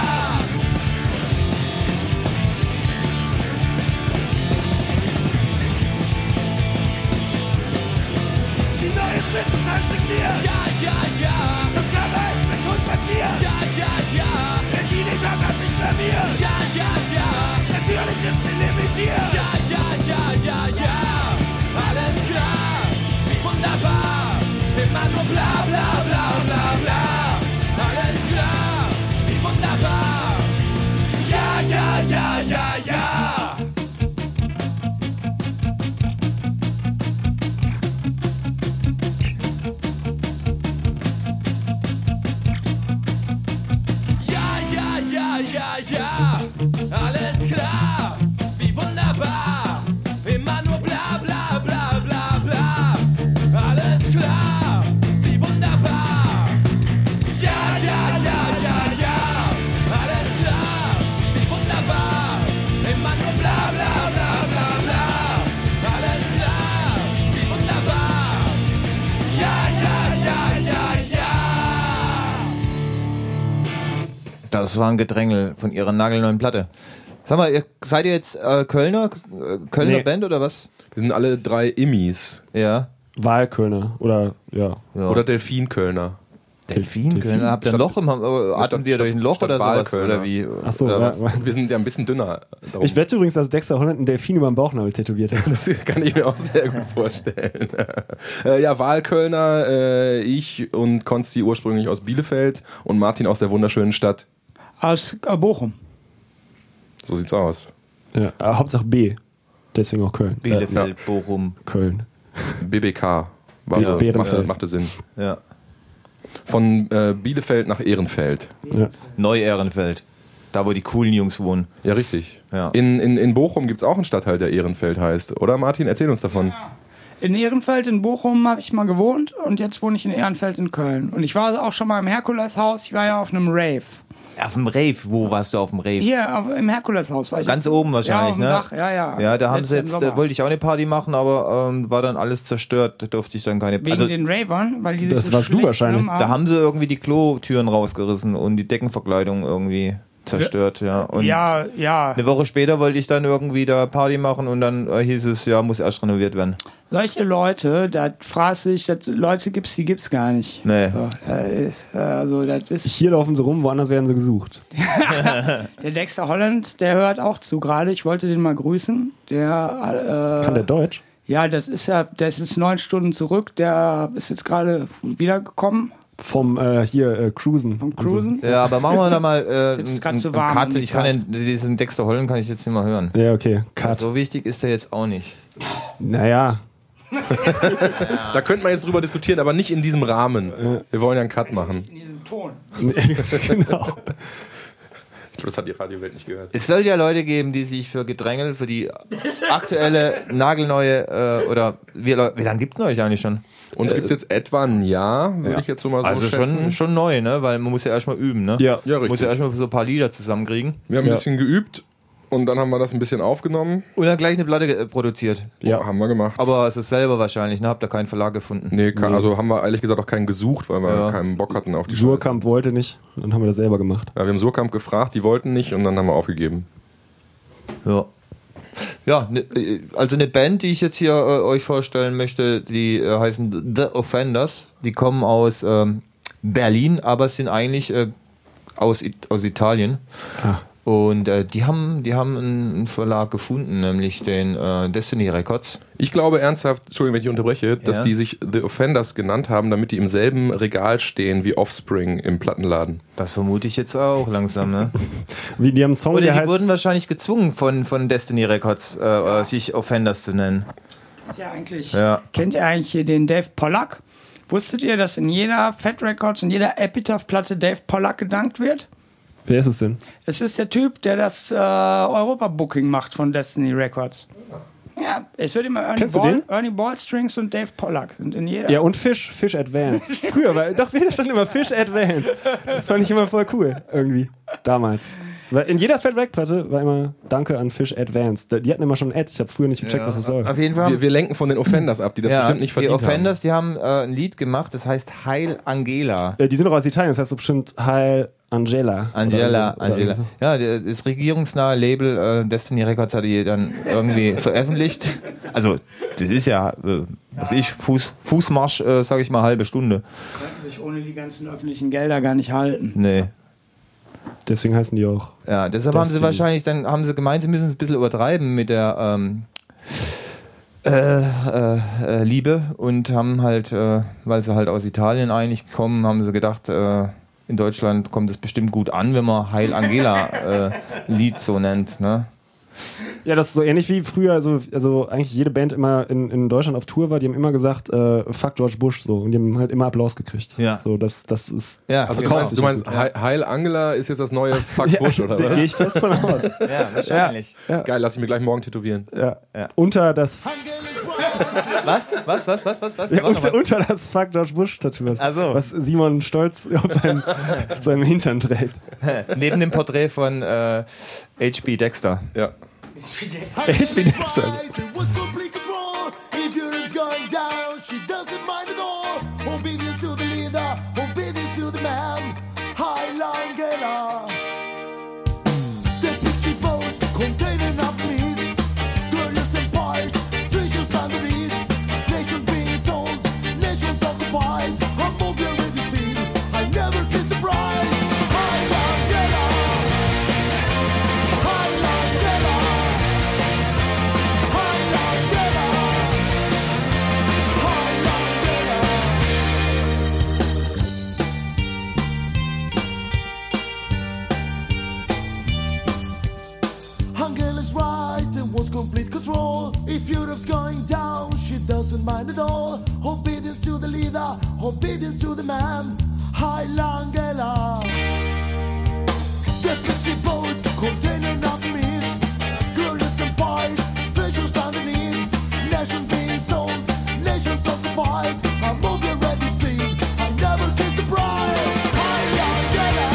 Speaker 1: Die neue Spitze ist signiert. Ja. Das Cover ist mit uns passiert. Ja. Wenn die nicht hat, hat sich blamiert. Ja. Natürlich ist sie limitiert. Ja. Alles klar, wie wunderbar. Immer nur bla. Alles klar, wie wunderbar. Ja. Ja.
Speaker 3: Das war ein Gedrängel von ihrer nagelneuen Platte. Sag mal, seid ihr jetzt Kölner Band oder was?
Speaker 6: Wir sind alle 3 Immis.
Speaker 3: Ja.
Speaker 4: Wahlkölner oder ja.
Speaker 6: Oder Delfin-Kölner.
Speaker 3: Delfin-Kölner? Habt ihr ein Loch atmet ihr durch ein Loch oder sowas? Oder wie?
Speaker 4: Achso,
Speaker 3: oder
Speaker 6: wir sind ja ein bisschen dünner. Darum.
Speaker 4: Ich wette übrigens, dass Dexter Holland einen Delfin über den Bauchnabel tätowiert hat.
Speaker 6: Das kann ich mir auch sehr gut vorstellen. Ja, Wahlkölner, ich und Konsti ursprünglich aus Bielefeld und Martin aus der wunderschönen Stadt.
Speaker 5: Aus Bochum.
Speaker 6: So sieht's aus.
Speaker 4: Ja, Hauptsache B. Deswegen auch Köln.
Speaker 3: Bielefeld, Bochum.
Speaker 4: Köln.
Speaker 6: BBK. War machte Sinn.
Speaker 3: Ja.
Speaker 6: Von Bielefeld nach Ehrenfeld.
Speaker 4: Ja.
Speaker 3: Neu-Ehrenfeld. Da, wo die coolen Jungs wohnen.
Speaker 6: Ja, richtig.
Speaker 3: Ja.
Speaker 6: In Bochum gibt es auch einen Stadtteil, der Ehrenfeld heißt. Oder, Martin? Erzähl uns davon.
Speaker 5: Ja. In Ehrenfeld in Bochum habe ich mal gewohnt und jetzt wohne ich in Ehrenfeld in Köln. Und ich war auch schon mal im Herkuleshaus. Ich war ja auf einem Rave.
Speaker 3: Auf dem Rave? Wo warst du auf dem Rave?
Speaker 5: Hier im Herkuleshaus war ich.
Speaker 3: Ganz oben wahrscheinlich,
Speaker 5: ja, auf
Speaker 3: ne?
Speaker 5: dem Dach, ja.
Speaker 3: Ja, da haben sie
Speaker 5: Letzten
Speaker 3: jetzt,
Speaker 5: Sommer.
Speaker 3: wollte ich auch eine Party machen, aber war dann alles zerstört. Da durfte ich dann keine.
Speaker 5: Wegen den Ravern, weil die sich
Speaker 4: das
Speaker 5: so
Speaker 4: warst du
Speaker 5: schlecht
Speaker 4: wahrscheinlich.
Speaker 5: genommen haben.
Speaker 3: Da haben sie irgendwie die Klotüren rausgerissen und die Deckenverkleidung irgendwie zerstört, ja. Und
Speaker 5: ja.
Speaker 3: eine Woche später wollte ich dann irgendwie da Party machen und dann hieß es, ja, muss erst renoviert werden.
Speaker 5: Solche Leute, da fragst du dich, Leute gibt's, die gibt's gar nicht.
Speaker 3: Nee.
Speaker 5: So, das ist
Speaker 4: Hier laufen sie rum, woanders werden sie gesucht.
Speaker 5: der Dexter Holland, der hört auch zu gerade. Ich wollte den mal grüßen.
Speaker 4: Kann der Deutsch?
Speaker 5: Ja, der ist 9 Stunden zurück. Der ist jetzt gerade wiedergekommen.
Speaker 4: Vom Cruisen.
Speaker 5: Vom Cruisen.
Speaker 3: Ja, aber machen wir da mal
Speaker 5: Jetzt ist grad
Speaker 3: einen
Speaker 5: zu warm
Speaker 3: Cut.
Speaker 5: um die
Speaker 3: Ich kann diesen Dexter Holland kann ich jetzt nicht mal hören.
Speaker 4: Ja, okay. Cut.
Speaker 3: So wichtig ist der jetzt auch nicht.
Speaker 4: Naja.
Speaker 6: Da könnte man jetzt drüber diskutieren, aber nicht in diesem Rahmen. Wir wollen ja einen Cut machen.
Speaker 5: In diesem Ton.
Speaker 4: Genau.
Speaker 6: Ich glaube, das hat die Radiowelt nicht gehört.
Speaker 3: Es soll ja Leute geben, die sich für Gedrängel, für die aktuelle, nagelneue, oder wie lange gibt es euch eigentlich schon?
Speaker 6: Uns gibt es jetzt etwa ein Jahr, würde ich jetzt so mal so
Speaker 3: Also
Speaker 6: schätzen.
Speaker 3: schon neu, ne? Weil man muss ja erstmal üben, ne?
Speaker 4: Ja.
Speaker 6: Ja,
Speaker 3: Man muss ja
Speaker 6: richtig.
Speaker 3: erstmal so ein paar Lieder zusammenkriegen.
Speaker 6: Wir haben ein bisschen geübt und dann haben wir das ein bisschen aufgenommen.
Speaker 3: Und dann gleich eine Platte produziert.
Speaker 4: Ja.
Speaker 6: Haben wir gemacht.
Speaker 3: Aber es ist selber wahrscheinlich, ne? Habt ihr keinen Verlag gefunden?
Speaker 6: Nee, also haben wir ehrlich gesagt auch keinen gesucht, weil wir keinen Bock hatten auf die Scheiße.
Speaker 4: Surkamp wollte nicht. Dann haben wir das selber gemacht.
Speaker 6: Ja, wir haben Surkamp gefragt, die wollten nicht und dann haben wir aufgegeben.
Speaker 3: Ja. Ja, also eine Band, die ich jetzt hier euch vorstellen möchte, die heißen The Offenders. Die kommen aus Berlin, aber sind eigentlich aus Italien.
Speaker 4: Ah.
Speaker 3: Und die haben einen Verlag gefunden, nämlich den Destiny Records.
Speaker 6: Ich glaube ernsthaft, Entschuldigung, wenn ich unterbreche, dass die sich The Offenders genannt haben, damit die im selben Regal stehen wie Offspring im Plattenladen.
Speaker 3: Das vermute ich jetzt auch langsam, ne?
Speaker 4: Wie die haben einen Song,
Speaker 3: Oder
Speaker 4: der
Speaker 3: die
Speaker 4: heißt.
Speaker 3: wurden wahrscheinlich gezwungen von Destiny Records, sich Offenders zu nennen.
Speaker 5: Kennt ihr eigentlich hier den Dave Pollack? Wusstet ihr, dass in jeder Fat Records, in jeder Epitaph-Platte Dave Pollack gedankt wird?
Speaker 4: Wer ist es denn?
Speaker 5: Es ist der Typ, der das Europa-Booking macht von Destiny Records. Ja, es wird immer
Speaker 4: Kennst du den?
Speaker 5: Ernie Ballstrings und Dave Pollack sind in jeder.
Speaker 4: Ja, und Fish Advance. Früher war, doch, da stand immer Fish Advance. Das fand ich immer voll cool, irgendwie. Damals. Weil in jeder Fat Wreck-Platte war immer Danke an Fish Advance. Die hatten immer schon ein Ad. Ich habe früher nicht gecheckt, was es soll.
Speaker 3: Auf jeden Fall.
Speaker 6: Wir lenken von den Offenders ab, die das bestimmt nicht verdient
Speaker 3: Die Offenders, die haben ein Lied gemacht, das heißt Heil Angela.
Speaker 4: Die sind doch aus Italien, das heißt so bestimmt Heil Angela.
Speaker 3: Angela.
Speaker 4: so.
Speaker 3: Ja, das regierungsnahe Label Destiny Records hat die dann irgendwie veröffentlicht. Also, das ist ja, Fußmarsch, sage ich mal, halbe Stunde.
Speaker 5: Könnten sich ohne die ganzen öffentlichen Gelder gar nicht halten.
Speaker 3: Nee.
Speaker 4: Deswegen heißen die auch.
Speaker 3: Ja, deshalb haben sie wahrscheinlich, dann haben sie gemeint, sie müssen es ein bisschen übertreiben mit der Liebe und haben halt, weil sie halt aus Italien eigentlich kommen, haben sie gedacht, in Deutschland kommt es bestimmt gut an, wenn man Heil Angela Lied so nennt, ne?
Speaker 4: Ja, das ist so ähnlich wie früher, also eigentlich jede Band immer in Deutschland auf Tour war, die haben immer gesagt, fuck George Bush, so, und die haben halt immer Applaus gekriegt.
Speaker 3: Ja.
Speaker 4: So, das ist.
Speaker 3: Ja,
Speaker 6: Also
Speaker 4: verkauft
Speaker 6: du meinst
Speaker 4: sich gut.
Speaker 6: Heil Angela ist jetzt das neue Fuck Bush, oder
Speaker 4: Da
Speaker 6: was?
Speaker 4: gehe ich fest von aus.
Speaker 3: ja, wahrscheinlich.
Speaker 6: Geil, lass ich mir gleich morgen tätowieren.
Speaker 4: Ja. Unter das
Speaker 3: Was?
Speaker 4: Ja, unter das Fuck George Bush Tattoo,
Speaker 3: Ach so.
Speaker 4: was Simon Stolz auf seinem Hintern trägt.
Speaker 3: Neben dem Porträt von H.B. Dexter.
Speaker 6: Ja.
Speaker 4: Ich bin jetzt
Speaker 1: It was complete control. If Europe's going down, she doesn't mind at all. Obedience to the leader, obedience to the man. Heil Angela.
Speaker 8: and the door. Obedience to the leader, obedience to the man. High Langela. Defensive boat containing nothing meat. Goodness and pies, treasures underneath. Nation being sold, nations occupied. A movie already seen, I never taste the bride. High Langela.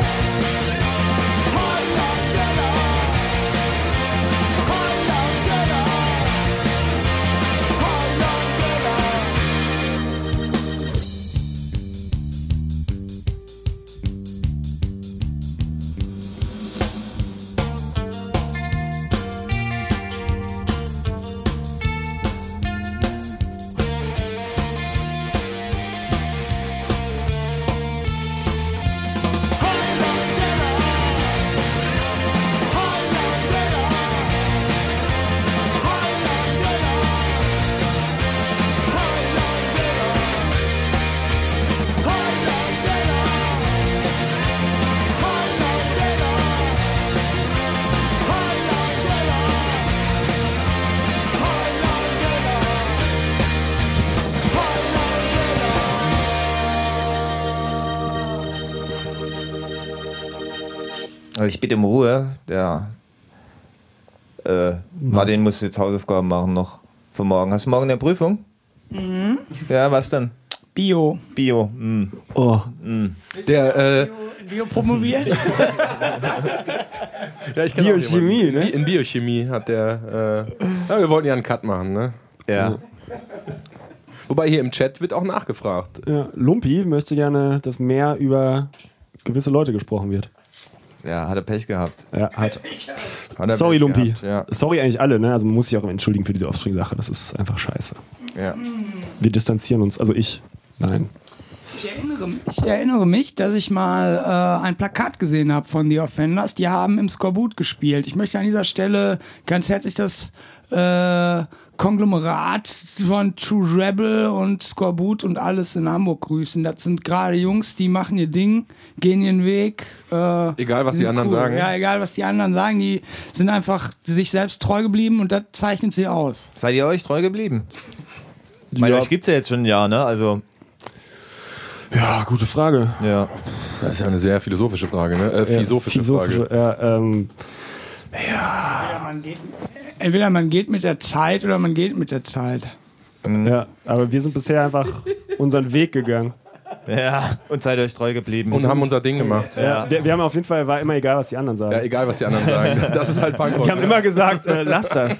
Speaker 8: High Langela. High Langela. High Langela.
Speaker 3: Also ich bitte um Ruhe. Der Martin muss jetzt Hausaufgaben machen noch für morgen. Hast du morgen eine Prüfung? Mhm. Ja, was denn?
Speaker 5: Bio.
Speaker 3: Bio.
Speaker 4: Oh.
Speaker 6: Der,
Speaker 5: Bio promoviert?
Speaker 6: ja, ich kenn
Speaker 4: Biochemie,
Speaker 6: auch jemanden.
Speaker 4: ne?
Speaker 6: In Biochemie hat der. Ja, wir wollten ja einen Cut machen, ne?
Speaker 3: Ja.
Speaker 6: Wobei hier im Chat wird auch nachgefragt.
Speaker 4: Ja, Lumpi möchte gerne, dass mehr über gewisse Leute gesprochen wird.
Speaker 3: Ja, hat er Pech gehabt.
Speaker 4: Ja, hat.
Speaker 3: Hat er
Speaker 4: Sorry,
Speaker 3: Pech
Speaker 4: Lumpi.
Speaker 3: gehabt, ja.
Speaker 4: Sorry eigentlich alle, ne? Also man muss sich auch entschuldigen für diese Offspring-Sache. Das ist einfach scheiße.
Speaker 3: Ja.
Speaker 4: Wir distanzieren uns. Also ich. Nein.
Speaker 5: Ich erinnere mich, dass ich mal ein Plakat gesehen habe von The Offenders. Die haben im Skorbut gespielt. Ich möchte an dieser Stelle ganz herzlich das Konglomerat von True Rebel und Skorbut und alles in Hamburg grüßen. Das sind gerade Jungs, die machen ihr Ding, gehen ihren Weg.
Speaker 6: Egal, was die anderen sagen.
Speaker 5: Ja, egal, was die anderen sagen. Die sind einfach sich selbst treu geblieben und das zeichnet sie aus.
Speaker 3: Seid ihr euch treu geblieben? Ich meine, euch gibt's ja jetzt schon ein Jahr, ne? Also.
Speaker 4: Ja, gute Frage.
Speaker 3: Ja.
Speaker 6: Das ist ja eine sehr philosophische Frage, ne? Philosophische Frage.
Speaker 5: Entweder man geht mit der Zeit oder man geht mit der Zeit.
Speaker 4: Ja, aber wir sind bisher einfach unseren Weg gegangen.
Speaker 3: Ja, und seid euch treu geblieben.
Speaker 6: Und haben unser Ding gemacht.
Speaker 4: Ja. Wir haben auf jeden Fall, war immer egal, was die anderen sagen.
Speaker 6: Ja, egal, was die anderen sagen. Das ist halt Punkrock.
Speaker 4: Die haben immer gesagt, lass das.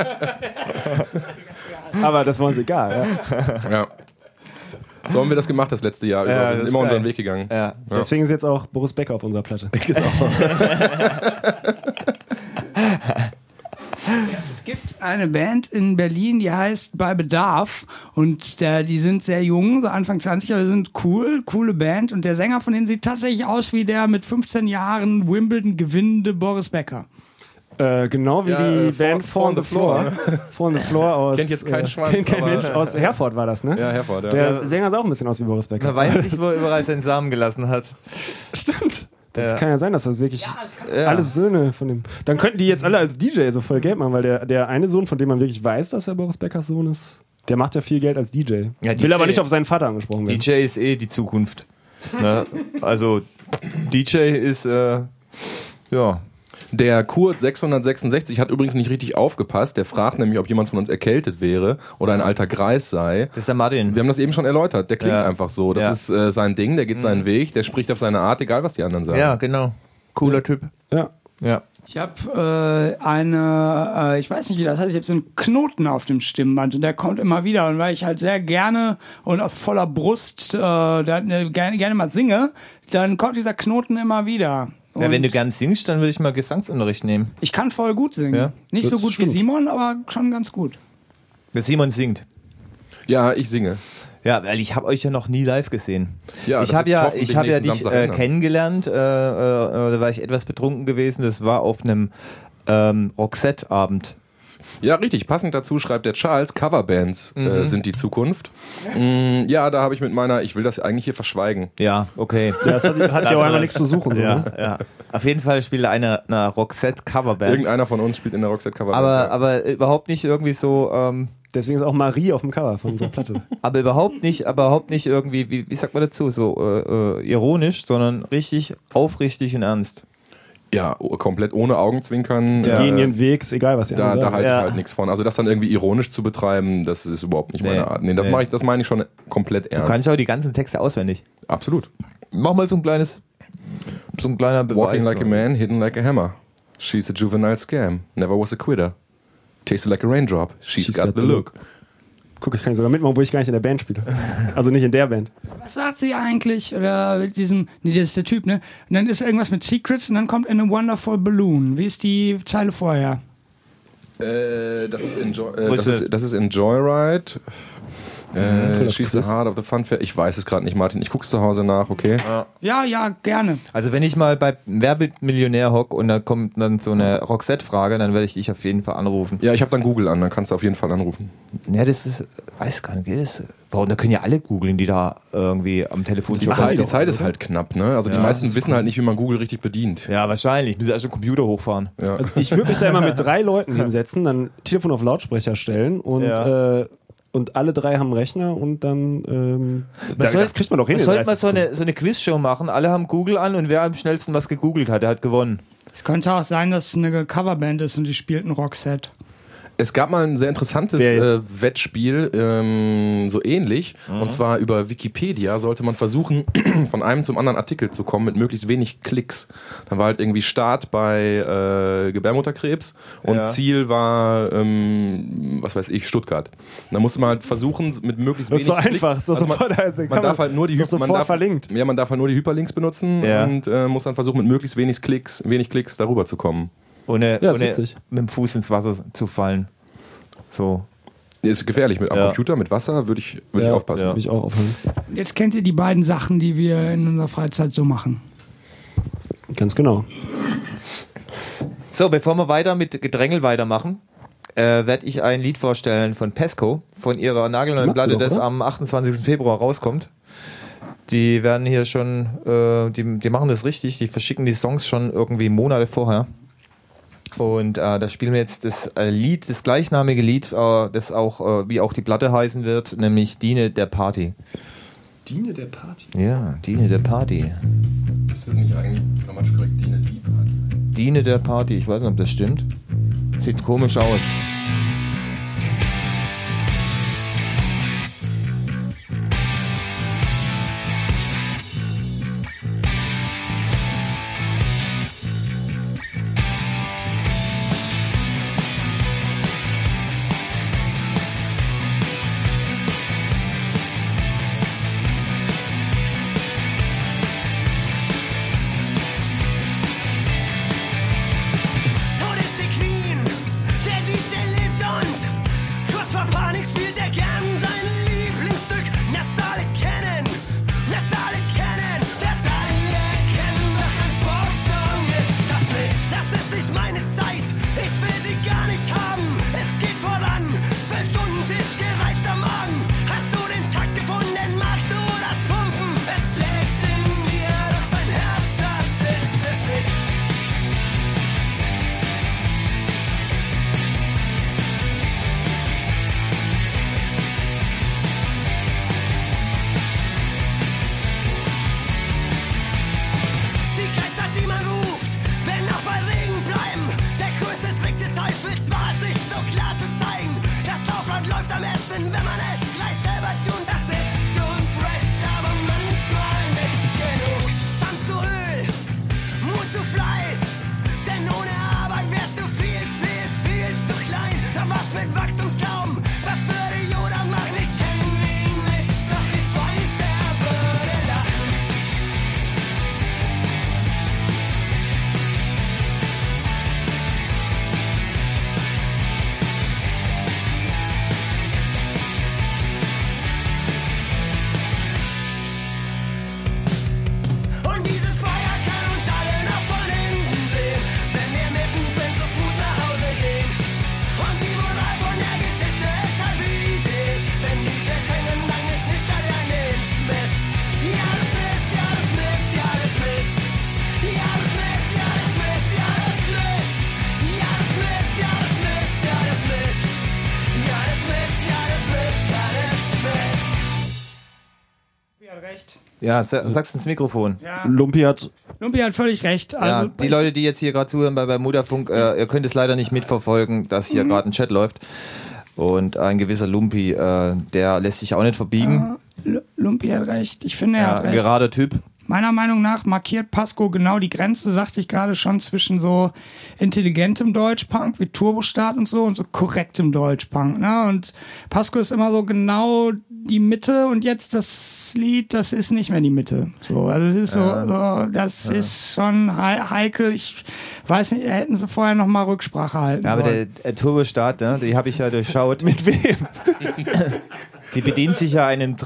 Speaker 4: Aber das war uns egal. Ja.
Speaker 6: So haben wir das gemacht das letzte Jahr.
Speaker 3: Ja,
Speaker 6: wir sind immer unseren Weg gegangen.
Speaker 3: Ja.
Speaker 4: Deswegen ist jetzt auch Boris Becker auf unserer Platte.
Speaker 6: Genau.
Speaker 5: Es gibt eine Band in Berlin, die heißt Bei Bedarf und die sind sehr jung, so Anfang 20, aber sind coole Band und der Sänger von denen sieht tatsächlich aus wie der mit 15 Jahren Wimbledon gewinnende Boris Becker.
Speaker 4: Genau wie die Band Four on the Floor. Four on the Floor aus.
Speaker 6: Kennt jetzt kein Schwanz.
Speaker 4: Kennt kein Mensch. Aus Herford war das, ne?
Speaker 6: Ja, Herford, ja.
Speaker 4: Der Sänger sah auch ein bisschen aus wie Boris Becker.
Speaker 3: Man weiß nicht, wo er überall seinen Samen gelassen hat.
Speaker 4: Stimmt. Das kann ja sein, dass das wirklich
Speaker 3: Ja.
Speaker 4: alles Söhne von dem. Dann könnten die jetzt alle als DJ so voll Geld machen, weil der eine Sohn, von dem man wirklich weiß, dass er Boris Beckers Sohn ist, der macht ja viel Geld als DJ.
Speaker 3: Ja,
Speaker 4: Will aber nicht auf seinen Vater angesprochen werden.
Speaker 3: DJ ist die Zukunft. Ne? Also DJ ist ja.
Speaker 6: Der Kurt 666 hat übrigens nicht richtig aufgepasst. Der fragt nämlich, ob jemand von uns erkältet wäre oder ein alter Greis sei.
Speaker 3: Das ist der Martin.
Speaker 6: Wir haben das eben schon erläutert. Der klingt
Speaker 3: Ja.
Speaker 6: einfach so. Das ist sein Ding, der geht seinen Weg, der spricht auf seine Art, egal was die anderen sagen.
Speaker 3: Ja, genau. Cooler Typ.
Speaker 4: Ja.
Speaker 3: Ja.
Speaker 5: Ich habe ich weiß nicht, wie das heißt, ich habe so einen Knoten auf dem Stimmband und der kommt immer wieder. Und weil ich halt sehr gerne und aus voller Brust gerne mal singe, dann kommt dieser Knoten immer wieder.
Speaker 3: Ja, wenn du gern singst, dann würde ich mal Gesangsunterricht nehmen.
Speaker 5: Ich kann voll gut singen.
Speaker 3: Ja,
Speaker 5: Nicht so
Speaker 4: das
Speaker 5: gut
Speaker 4: stimmt.
Speaker 5: wie Simon, aber schon ganz gut.
Speaker 3: Der Simon singt.
Speaker 6: Ja, ich singe.
Speaker 3: Ja, weil ich habe euch ja noch nie live gesehen.
Speaker 6: Ja,
Speaker 3: ich
Speaker 6: das
Speaker 3: habe
Speaker 6: wird
Speaker 3: ja,
Speaker 6: hoffentlich
Speaker 3: ich hab ja
Speaker 6: nächsten
Speaker 3: dich
Speaker 6: Samstag ändern.
Speaker 3: kennengelernt, da war ich etwas betrunken gewesen. Das war auf einem Roxette-Abend.
Speaker 6: Ja, richtig. Passend dazu schreibt der Charles, Coverbands sind die Zukunft. Ja, da habe ich mit meiner, ich will das eigentlich hier verschweigen.
Speaker 3: Ja, okay.
Speaker 4: Ja, das hat ja auch einmal nichts zu suchen. So,
Speaker 3: Ja,
Speaker 4: ne?
Speaker 3: ja. Auf jeden Fall spielt einer eine Roxette-Coverband.
Speaker 6: Irgendeiner von uns spielt in der Roxette Coverband.
Speaker 3: Aber überhaupt nicht irgendwie so
Speaker 4: Deswegen ist auch Marie auf dem Cover von unserer Platte.
Speaker 3: Aber überhaupt nicht irgendwie, wie sagt man dazu, so ironisch, sondern richtig aufrichtig und ernst.
Speaker 6: Ja, komplett ohne Augenzwinkern.
Speaker 4: Die gehen ihren Weg, ist egal, was sie
Speaker 6: Da
Speaker 4: sagen.
Speaker 6: halte ich halt nichts von. Also das dann irgendwie ironisch zu betreiben, das ist überhaupt nicht meine Art. Nee, das meine ich schon komplett ernst.
Speaker 3: Du kannst auch die ganzen Texte auswendig.
Speaker 6: Absolut.
Speaker 3: Mach mal so ein kleiner Beweis.
Speaker 6: Walking like a man, hidden like a hammer. She's a juvenile scam. Never was a quitter. Tasted like a raindrop. She's got the look.
Speaker 4: Guck, ich kann sogar mitmachen, obwohl ich gar nicht in der Band spiele. Also nicht in der Band.
Speaker 5: Was sagt sie eigentlich? Oder mit diesem, nee, das ist der Typ, ne? Und dann ist irgendwas mit Secrets und dann kommt in a wonderful balloon. Wie ist die Zeile vorher?
Speaker 6: Das ist in Joyride. She's the heart of the fun fair. Ich weiß es gerade nicht, Martin. Ich guck's zu Hause nach, okay?
Speaker 5: Ja, gerne.
Speaker 3: Also wenn ich mal bei Wer wird Millionär hock und da kommt dann so eine Roxette-Frage, dann werde ich dich auf jeden Fall anrufen.
Speaker 6: Ja, ich habe dann Google an, dann kannst du auf jeden Fall anrufen.
Speaker 3: Ja, das ist, weiß gar nicht, geht das? Warum, da können ja alle googeln, die da irgendwie am Telefon
Speaker 6: Die Zeit ist halt knapp, ne? Also die meisten wissen halt nicht, wie man Google richtig bedient.
Speaker 3: Ja, wahrscheinlich. Ich muss erst den Computer hochfahren.
Speaker 6: Ja.
Speaker 4: Also ich würde mich da immer mit 3 Leuten hinsetzen, dann Telefon auf Lautsprecher stellen und alle 3 haben einen Rechner und dann das kriegt man doch hin.
Speaker 3: Wir sollten mal so eine Quizshow machen. Alle haben Google an und wer am schnellsten was gegoogelt hat, der hat gewonnen.
Speaker 5: Es könnte auch sein, dass es eine Coverband ist und die spielt ein Roxette.
Speaker 6: Es gab mal ein sehr interessantes Wettspiel, so ähnlich. Und zwar über Wikipedia sollte man versuchen, von einem zum anderen Artikel zu kommen mit möglichst wenig Klicks. Dann war halt irgendwie Start bei Gebärmutterkrebs und Ziel war, was weiß ich, Stuttgart. Und dann musste man halt versuchen, mit möglichst wenig
Speaker 4: Klicks... Das ist so
Speaker 6: Klicks,
Speaker 4: einfach. Das ist
Speaker 6: also man darf halt nur die
Speaker 4: verlinkt.
Speaker 6: Ja, man darf halt nur die Hyperlinks benutzen und muss dann versuchen, mit möglichst wenig Klicks darüber zu kommen.
Speaker 3: Ohne mit dem Fuß ins Wasser zu fallen. So.
Speaker 6: Ist gefährlich. Am Computer, mit Wasser würde ich aufpassen.
Speaker 4: Würde ich auch aufhören.
Speaker 5: Jetzt kennt ihr die beiden Sachen, die wir in unserer Freizeit so machen.
Speaker 4: Ganz genau.
Speaker 3: So, bevor wir weiter mit Gedrängel weitermachen, werde ich ein Lied vorstellen von Pesco, von ihrer nagelneuen Platte, das am 28. Februar rauskommt. Die werden hier schon, die machen das richtig, die verschicken die Songs schon irgendwie Monate vorher. Und da spielen wir jetzt das Lied, das gleichnamige Lied, das auch, wie auch die Platte heißen wird, nämlich Diene der Party.
Speaker 4: Diene der Party?
Speaker 3: Ja, Diene der Party.
Speaker 6: Ist das nicht eigentlich grammatisch korrekt, Diene die Party?
Speaker 3: Diene der Party, ich weiß nicht, ob das stimmt. Sieht komisch aus.
Speaker 8: Tod ist die Queen, der DJ
Speaker 3: Ja, sag's ins Mikrofon.
Speaker 5: Ja.
Speaker 4: Lumpi hat
Speaker 5: Völlig recht. Also,
Speaker 3: Die Leute, die jetzt hier gerade zuhören bei Bermudafunk, ihr könnt es leider nicht mitverfolgen, dass hier gerade ein Chat läuft. Und ein gewisser Lumpi, der lässt sich auch nicht verbiegen.
Speaker 5: Lumpi hat recht. Ich finde, er hat recht.
Speaker 3: Gerader Typ.
Speaker 5: Meiner Meinung nach markiert Pasco genau die Grenze, sagte ich gerade schon, zwischen so intelligentem Deutschpunk wie Turbostart und so korrektem Deutschpunk. Ne? Und Pasco ist immer so genau die Mitte und jetzt das Lied, das ist nicht mehr die Mitte. So, also es ist das ist schon heikel. Ich weiß nicht, hätten sie vorher nochmal Rücksprache halten
Speaker 3: Ja, aber
Speaker 5: sollen.
Speaker 3: der Turbostart, ne, die habe ich ja durchschaut.
Speaker 4: mit wem?
Speaker 3: Die bedient sich ja eines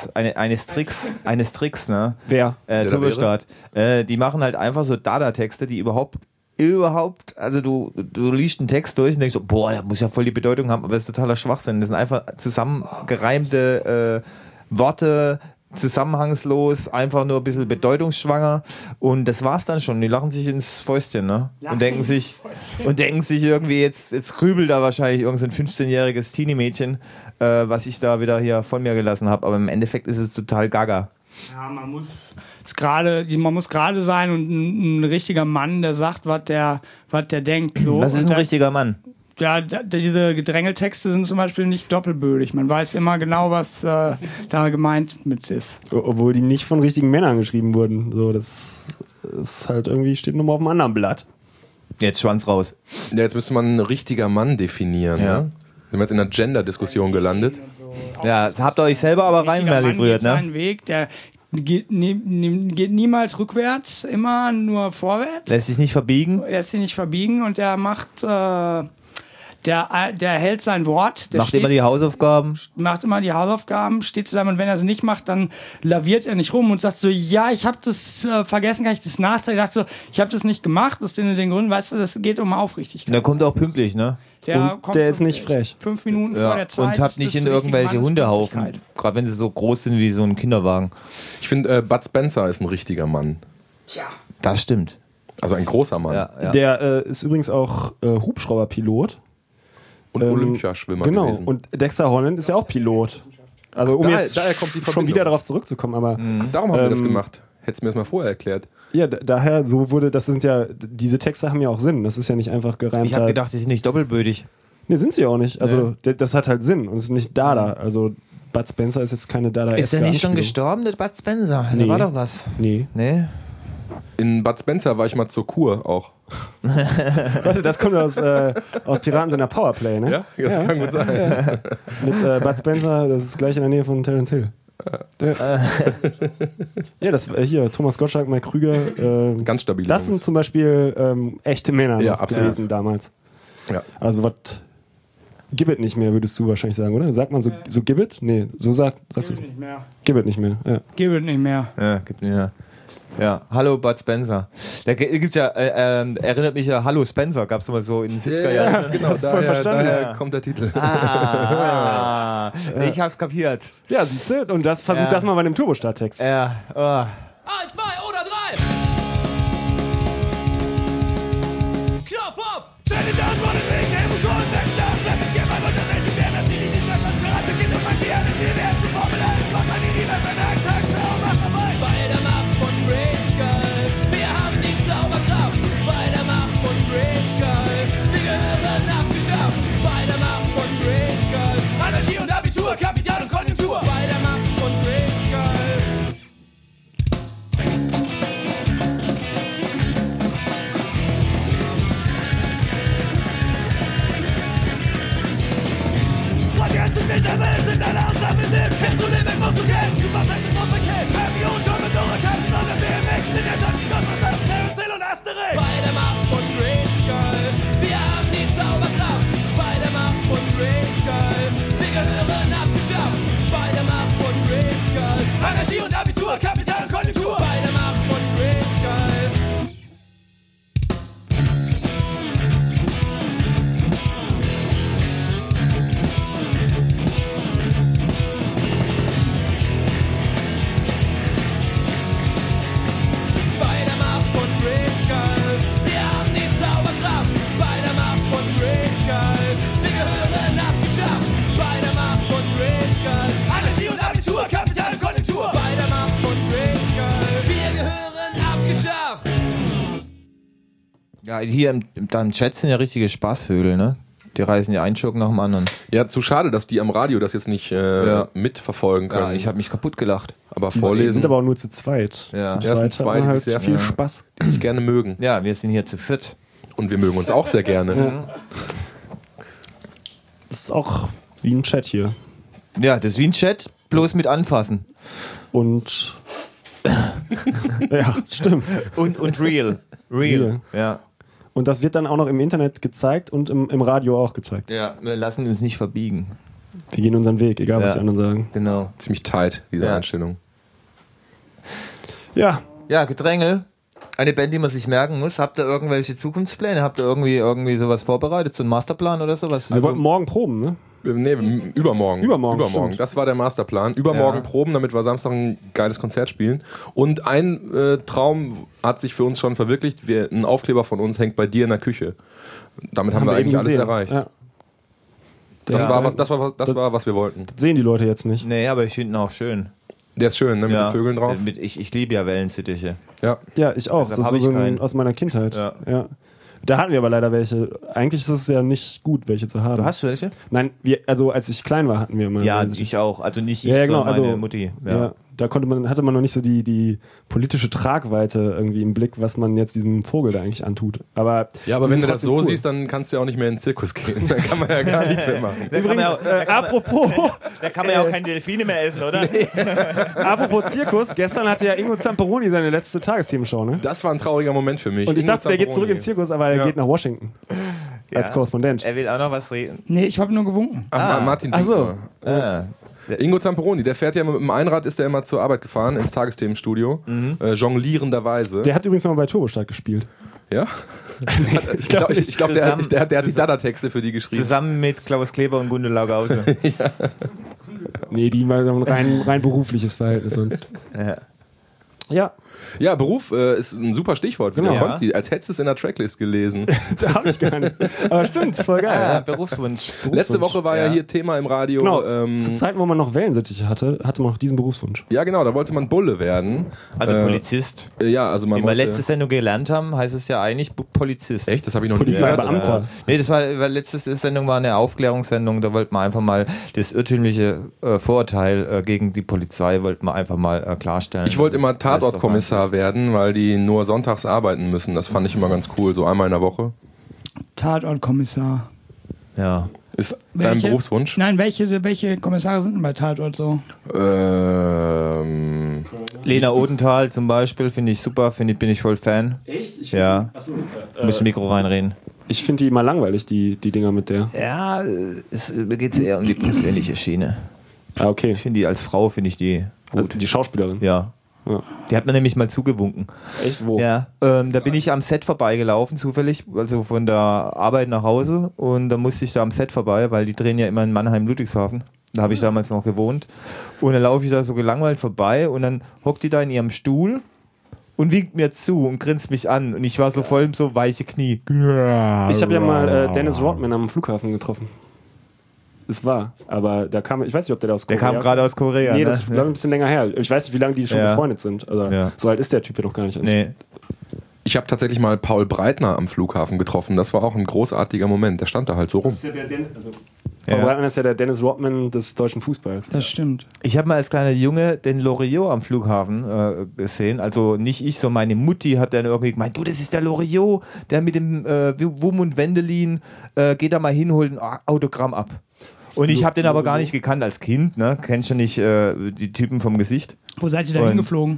Speaker 3: Tricks, ne?
Speaker 4: Wer?
Speaker 3: Turbostart. Die machen halt einfach so Dada-Texte, die überhaupt, also du liest einen Text durch und denkst so, boah, der muss ja voll die Bedeutung haben, aber das ist totaler Schwachsinn. Das sind einfach zusammengereimte Worte, zusammenhangslos, einfach nur ein bisschen bedeutungsschwanger und das war's dann schon. Die lachen sich ins Fäustchen, ne? Und denken sich irgendwie, jetzt grübelt da wahrscheinlich irgend so ein 15-jähriges Teenie-Mädchen, was ich da wieder hier von mir gelassen habe, aber im Endeffekt ist es total gaga.
Speaker 5: Ja, man muss gerade sein und ein richtiger Mann, der sagt, was der denkt. So.
Speaker 3: Das ist ein richtiger Mann.
Speaker 5: Ja, diese Gedrängeltexte sind zum Beispiel nicht doppelbödig. Man weiß immer genau, was da gemeint mit ist.
Speaker 4: Obwohl die nicht von richtigen Männern geschrieben wurden. So, das ist halt irgendwie, steht nur mal auf einem anderen Blatt.
Speaker 3: Jetzt Schwanz raus.
Speaker 6: Ja, jetzt müsste man ein richtiger Mann definieren.
Speaker 3: Ja.
Speaker 6: Ne? Sind wir jetzt in einer Gender-Diskussion gelandet?
Speaker 3: Ja, das habt ihr euch selber aber reinmanövriert, ne?
Speaker 5: Seinen Weg, der geht niemals rückwärts, immer nur vorwärts.
Speaker 3: Lässt sich nicht verbiegen.
Speaker 5: Lässt sich nicht verbiegen und der macht... Der hält sein Wort.
Speaker 3: Macht immer die Hausaufgaben.
Speaker 5: Steht zusammen und wenn er es nicht macht, dann laviert er nicht rum und sagt so, ja, ich habe das vergessen, kann ich das nachzeigen? Ich dachte so, ich habe das nicht gemacht, aus den Gründen, weißt du, das geht um Aufrichtigkeit.
Speaker 3: Der kommt auch pünktlich, ne?
Speaker 4: Der ist nicht frech.
Speaker 5: 5 Minuten vor der Zeit.
Speaker 3: Und habt nicht in irgendwelche Hundehaufen. Gerade wenn sie so groß sind wie so ein Kinderwagen.
Speaker 6: Ich finde, Bud Spencer ist ein richtiger Mann.
Speaker 5: Tja.
Speaker 3: Das stimmt.
Speaker 6: Also ein großer Mann.
Speaker 3: Ja.
Speaker 4: Der ist übrigens auch Hubschrauberpilot.
Speaker 6: Und Olympiaschwimmer
Speaker 4: Genau,
Speaker 6: gewesen.
Speaker 4: und Dexter Holland ist ja auch Pilot. Also um jetzt
Speaker 6: daher kommt die
Speaker 4: schon
Speaker 6: Verbindung.
Speaker 4: wieder darauf zurückzukommen, aber...
Speaker 6: Darum haben wir das gemacht. Hättest du mir das mal vorher erklärt.
Speaker 4: Ja, daher, so wurde, das sind ja, diese Texte haben ja auch Sinn. Das ist ja nicht einfach gereimter...
Speaker 3: Ich habe gedacht, die sind nicht doppelbödig.
Speaker 4: Nee, sind sie auch nicht. Also, das hat halt Sinn und es ist nicht Dada. Also, Bud Spencer ist jetzt keine Dada.
Speaker 3: Ist er nicht schon gestorben, der Bud Spencer?
Speaker 4: Nee.
Speaker 3: Da war doch was.
Speaker 4: Nee.
Speaker 6: In Bud Spencer war ich mal zur Kur auch.
Speaker 4: Warte, das kommt aus Piraten seiner Powerplay, ne?
Speaker 6: Ja, das kann gut sein.
Speaker 4: Mit Bud Spencer, das ist gleich in der Nähe von Terence Hill. Ja, das hier, Thomas Gottschalk, Mike Krüger.
Speaker 6: Ganz stabil.
Speaker 4: Das sind zum Beispiel echte Männer
Speaker 6: Ja, absolut.
Speaker 4: gewesen damals.
Speaker 6: Ja.
Speaker 4: Also was Gibbet nicht mehr, würdest du wahrscheinlich sagen, oder? Sagt man so Gibbet? Nee, so sagst du es
Speaker 5: nicht mehr.
Speaker 4: Gibbet nicht mehr, ja.
Speaker 5: Gibbet nicht mehr.
Speaker 3: Ja, gibt nicht mehr. Ja, Hallo Bud Spencer. Da gibt's ja, erinnert mich ja, Hallo Spencer, gab's mal so in den 70er Jahren.
Speaker 6: Ja, genau,
Speaker 4: voll verstanden.
Speaker 6: daher kommt der Titel.
Speaker 3: Ich hab's kapiert.
Speaker 4: Ja, siehst du, und das versuch das mal bei dem Turbostart-Text.
Speaker 3: Ja,
Speaker 1: 1, 2 oder 3. Knopf auf. Send it down, run it, ring, Emotionen, send down. Lass es dir mal untersetzen, wer das Ziel nicht sagt, was gerade geht und man die Erde viel wert. Die Formel 1 macht man nie lieber für einen Tag. Mach dabei. Bei der Macht von Grayskull. Wir haben die Zauberkraft. Bei der Macht von Grayskull. Wir gehören abgeschafft. Bei der Macht von Grayskull. Anarchie und Abitur, Kapital und Konjunktur. Bei der Macht von Grayskull.
Speaker 3: Ja, hier im Chat sind ja richtige Spaßvögel, ne? Die reißen ja einen Schurken nach dem anderen.
Speaker 6: Ja, zu schade, dass die am Radio das jetzt nicht mitverfolgen können.
Speaker 3: Ja, ich habe mich kaputt gelacht.
Speaker 6: Aber
Speaker 4: Die
Speaker 6: vorlesen.
Speaker 4: sind aber auch nur zu zweit.
Speaker 3: Ja.
Speaker 6: Ja, sind zwei,
Speaker 4: hat man
Speaker 6: die
Speaker 4: halt
Speaker 6: sehr
Speaker 4: viel
Speaker 6: viel
Speaker 4: Spaß.
Speaker 6: die sich gerne mögen.
Speaker 3: Ja, wir sind hier zu viert.
Speaker 6: Und wir mögen uns auch sehr gerne.
Speaker 4: Ja. Das ist auch wie ein Chat hier.
Speaker 3: Ja, das ist wie ein Chat, bloß mit anfassen.
Speaker 4: Und ja, stimmt.
Speaker 3: Und real. Real. Ja.
Speaker 4: Und das wird dann auch noch im Internet gezeigt und im Radio auch gezeigt.
Speaker 3: Ja, wir lassen uns nicht verbiegen.
Speaker 4: Wir gehen unseren Weg, egal was
Speaker 3: Ja.
Speaker 4: die anderen sagen.
Speaker 3: Genau.
Speaker 6: Ziemlich tight, diese
Speaker 3: Ja.
Speaker 6: Einstellung.
Speaker 4: Ja,
Speaker 3: Ja, Gedrängel. Eine Band, die man sich merken muss. Habt ihr irgendwelche Zukunftspläne? Habt ihr irgendwie sowas vorbereitet? So einen Masterplan oder sowas?
Speaker 4: wir wollten morgen proben, ne?
Speaker 6: Nee, übermorgen.
Speaker 4: Übermorgen, stimmt.
Speaker 6: Das war der Masterplan. Übermorgen
Speaker 3: Ja.
Speaker 6: proben, damit wir Samstag ein geiles Konzert spielen. Und ein Traum hat sich für uns schon verwirklicht. Ein Aufkleber von uns hängt bei dir in der Küche. Damit haben wir eigentlich
Speaker 4: eben
Speaker 6: alles
Speaker 4: gesehen.
Speaker 6: erreicht.
Speaker 4: Ja.
Speaker 6: Das war, was wir wollten.
Speaker 4: Das sehen die Leute jetzt nicht.
Speaker 3: Nee, aber ich finde ihn auch schön.
Speaker 6: Der ist schön, ne? Mit
Speaker 3: Ja.
Speaker 6: den Vögeln drauf.
Speaker 3: Ich liebe ja Wellensittiche.
Speaker 6: Ja.
Speaker 4: Ja, ich auch.
Speaker 3: Deshalb
Speaker 4: Das
Speaker 3: hab
Speaker 4: ist
Speaker 3: ich
Speaker 4: so
Speaker 3: keinen.
Speaker 4: aus meiner Kindheit.
Speaker 3: Ja.
Speaker 4: Ja. Da hatten wir aber leider welche. Eigentlich ist es ja nicht gut, welche zu haben.
Speaker 3: Du hast welche?
Speaker 4: Nein, also als ich klein war, hatten wir mal.
Speaker 3: Ja,
Speaker 4: welche.
Speaker 3: ich auch. Also nicht ich,
Speaker 4: Ja, ja, genau.
Speaker 3: sondern meine
Speaker 4: Also,
Speaker 3: Mutti.
Speaker 4: Ja. Da hatte man noch nicht so die politische Tragweite irgendwie im Blick, was man jetzt diesem Vogel da eigentlich antut. Aber
Speaker 6: Ja, aber
Speaker 4: die
Speaker 6: wenn
Speaker 4: sind
Speaker 6: du das
Speaker 4: trotzdem
Speaker 6: so
Speaker 4: cool.
Speaker 6: siehst, dann kannst du ja auch nicht mehr in den Zirkus gehen. Da kann man ja gar nichts mehr machen.
Speaker 4: Übrigens, apropos,
Speaker 3: Da kann man ja auch keine Delfine mehr essen, oder?
Speaker 4: apropos Zirkus, gestern hatte ja Ingo Zamperoni seine letzte Tagesteamshow, ne?
Speaker 6: Das war ein trauriger Moment für mich.
Speaker 4: Und ich
Speaker 6: Ingo
Speaker 4: dachte, der geht zurück
Speaker 6: Zamperoni.
Speaker 4: ins Zirkus, aber er
Speaker 6: Ja.
Speaker 4: geht nach Washington. Als Korrespondent.
Speaker 3: Er will auch noch was reden.
Speaker 5: Nee, ich habe nur gewunken.
Speaker 6: Martin
Speaker 4: Ach so.
Speaker 6: Winkler. Ingo Zamperoni, der fährt ja mit dem Einrad, ist der immer zur Arbeit gefahren, ins Tagesthemenstudio, jonglierenderweise.
Speaker 4: Der hat übrigens mal bei Turbostart gespielt.
Speaker 6: Ja? Ich glaube, der hat die Dada-Texte für die geschrieben.
Speaker 3: Zusammen mit Klaus Kleber und Gundela Gause.
Speaker 4: Nee, die mal so ein rein berufliches Verhältnis sonst. Ja,
Speaker 6: Ja, Beruf ist ein super Stichwort.
Speaker 4: Genau.
Speaker 6: Ja. Konsti, als hättest du es in der Tracklist gelesen.
Speaker 4: da habe ich gar nicht. Aber stimmt, ist voll geil.
Speaker 3: Ja,
Speaker 4: Ja.
Speaker 3: Berufswunsch.
Speaker 6: Letzte Woche war ja
Speaker 3: Ja.
Speaker 6: hier Thema im Radio.
Speaker 4: Genau, zu Zeiten, wo man noch Wellensittiche hatte man noch diesen Berufswunsch.
Speaker 6: Ja, genau, da wollte man Bulle werden.
Speaker 3: Also Polizist.
Speaker 6: Ja, also man
Speaker 3: Wie wir
Speaker 6: wollte,
Speaker 3: letzte Sendung gelernt haben, heißt es ja eigentlich Polizist.
Speaker 6: Echt? Das habe ich noch nie
Speaker 4: Polizeibeamter.
Speaker 6: gehört.
Speaker 3: Nee, das war, weil letzte Sendung war eine Aufklärungssendung, da wollten wir einfach mal das irrtümliche Vorurteil gegen die Polizei wollten wir einfach mal klarstellen.
Speaker 6: Ich wollte immer
Speaker 3: Das heißt doch
Speaker 6: Tatortkommissar
Speaker 3: gar nicht.
Speaker 6: werden, weil die nur sonntags arbeiten müssen. Das fand ich immer ganz cool, so einmal in der Woche.
Speaker 5: Tatortkommissar.
Speaker 3: Ja.
Speaker 6: Ist dein Berufswunsch?
Speaker 5: Nein, welche Kommissare sind denn bei Tatort so?
Speaker 3: Lena Odenthal zum Beispiel finde ich super, bin ich voll Fan.
Speaker 4: Echt?
Speaker 3: Ja. Du musst im Mikro reinreden.
Speaker 4: Ich finde die immer langweilig, die Dinger mit der.
Speaker 3: Ja, mir geht es eher um die persönliche Schiene.
Speaker 4: Ah, okay.
Speaker 3: Ich finde die als Frau, finde ich die
Speaker 4: Also
Speaker 3: gut.
Speaker 4: die Schauspielerin.
Speaker 3: Ja.
Speaker 4: Ja.
Speaker 3: Die hat mir nämlich mal zugewunken.
Speaker 4: Echt? Wo?
Speaker 3: Ja, da bin ich am Set vorbeigelaufen, zufällig, also von der Arbeit nach Hause. Und da musste ich da am Set vorbei, weil die drehen ja immer in Mannheim-Ludwigshafen. Da habe ich damals noch gewohnt. Und dann laufe ich da so gelangweilt vorbei und dann hockt die da in ihrem Stuhl und winkt mir zu und grinst mich an. Und ich war so voll so weiche Knie.
Speaker 4: Ich habe ja mal Dennis Rodman am Flughafen getroffen. Es war, aber da kam, ich weiß nicht, ob der aus
Speaker 3: Der
Speaker 4: Korea
Speaker 3: kam gerade aus Korea.
Speaker 4: Nee,
Speaker 3: ne?
Speaker 4: das ist glaube ich ein bisschen länger her. Ich weiß nicht, wie lange die schon
Speaker 3: Ja.
Speaker 4: befreundet sind. Also,
Speaker 3: Ja.
Speaker 4: so alt ist der Typ ja noch gar nicht.
Speaker 3: Nee.
Speaker 6: Ich habe tatsächlich mal Paul Breitner am Flughafen getroffen. Das war auch ein großartiger Moment. Der stand da halt so rum.
Speaker 4: Das ist ja der
Speaker 3: Ja.
Speaker 4: Paul Breitner ist ja der Dennis Rodman des deutschen Fußballs.
Speaker 5: Das stimmt.
Speaker 3: Ich habe mal als kleiner Junge den Loriot am Flughafen gesehen. Also nicht ich, so meine Mutti hat dann irgendwie gemeint, du, das ist der Loriot, der mit dem Wum und Wendelin, geh da mal hin, hol ein Autogramm ab. Und ich habe den aber gar nicht gekannt als Kind, ne? Kennst du nicht die Typen vom Gesicht?
Speaker 5: Wo seid ihr da
Speaker 3: Und-
Speaker 5: hingeflogen?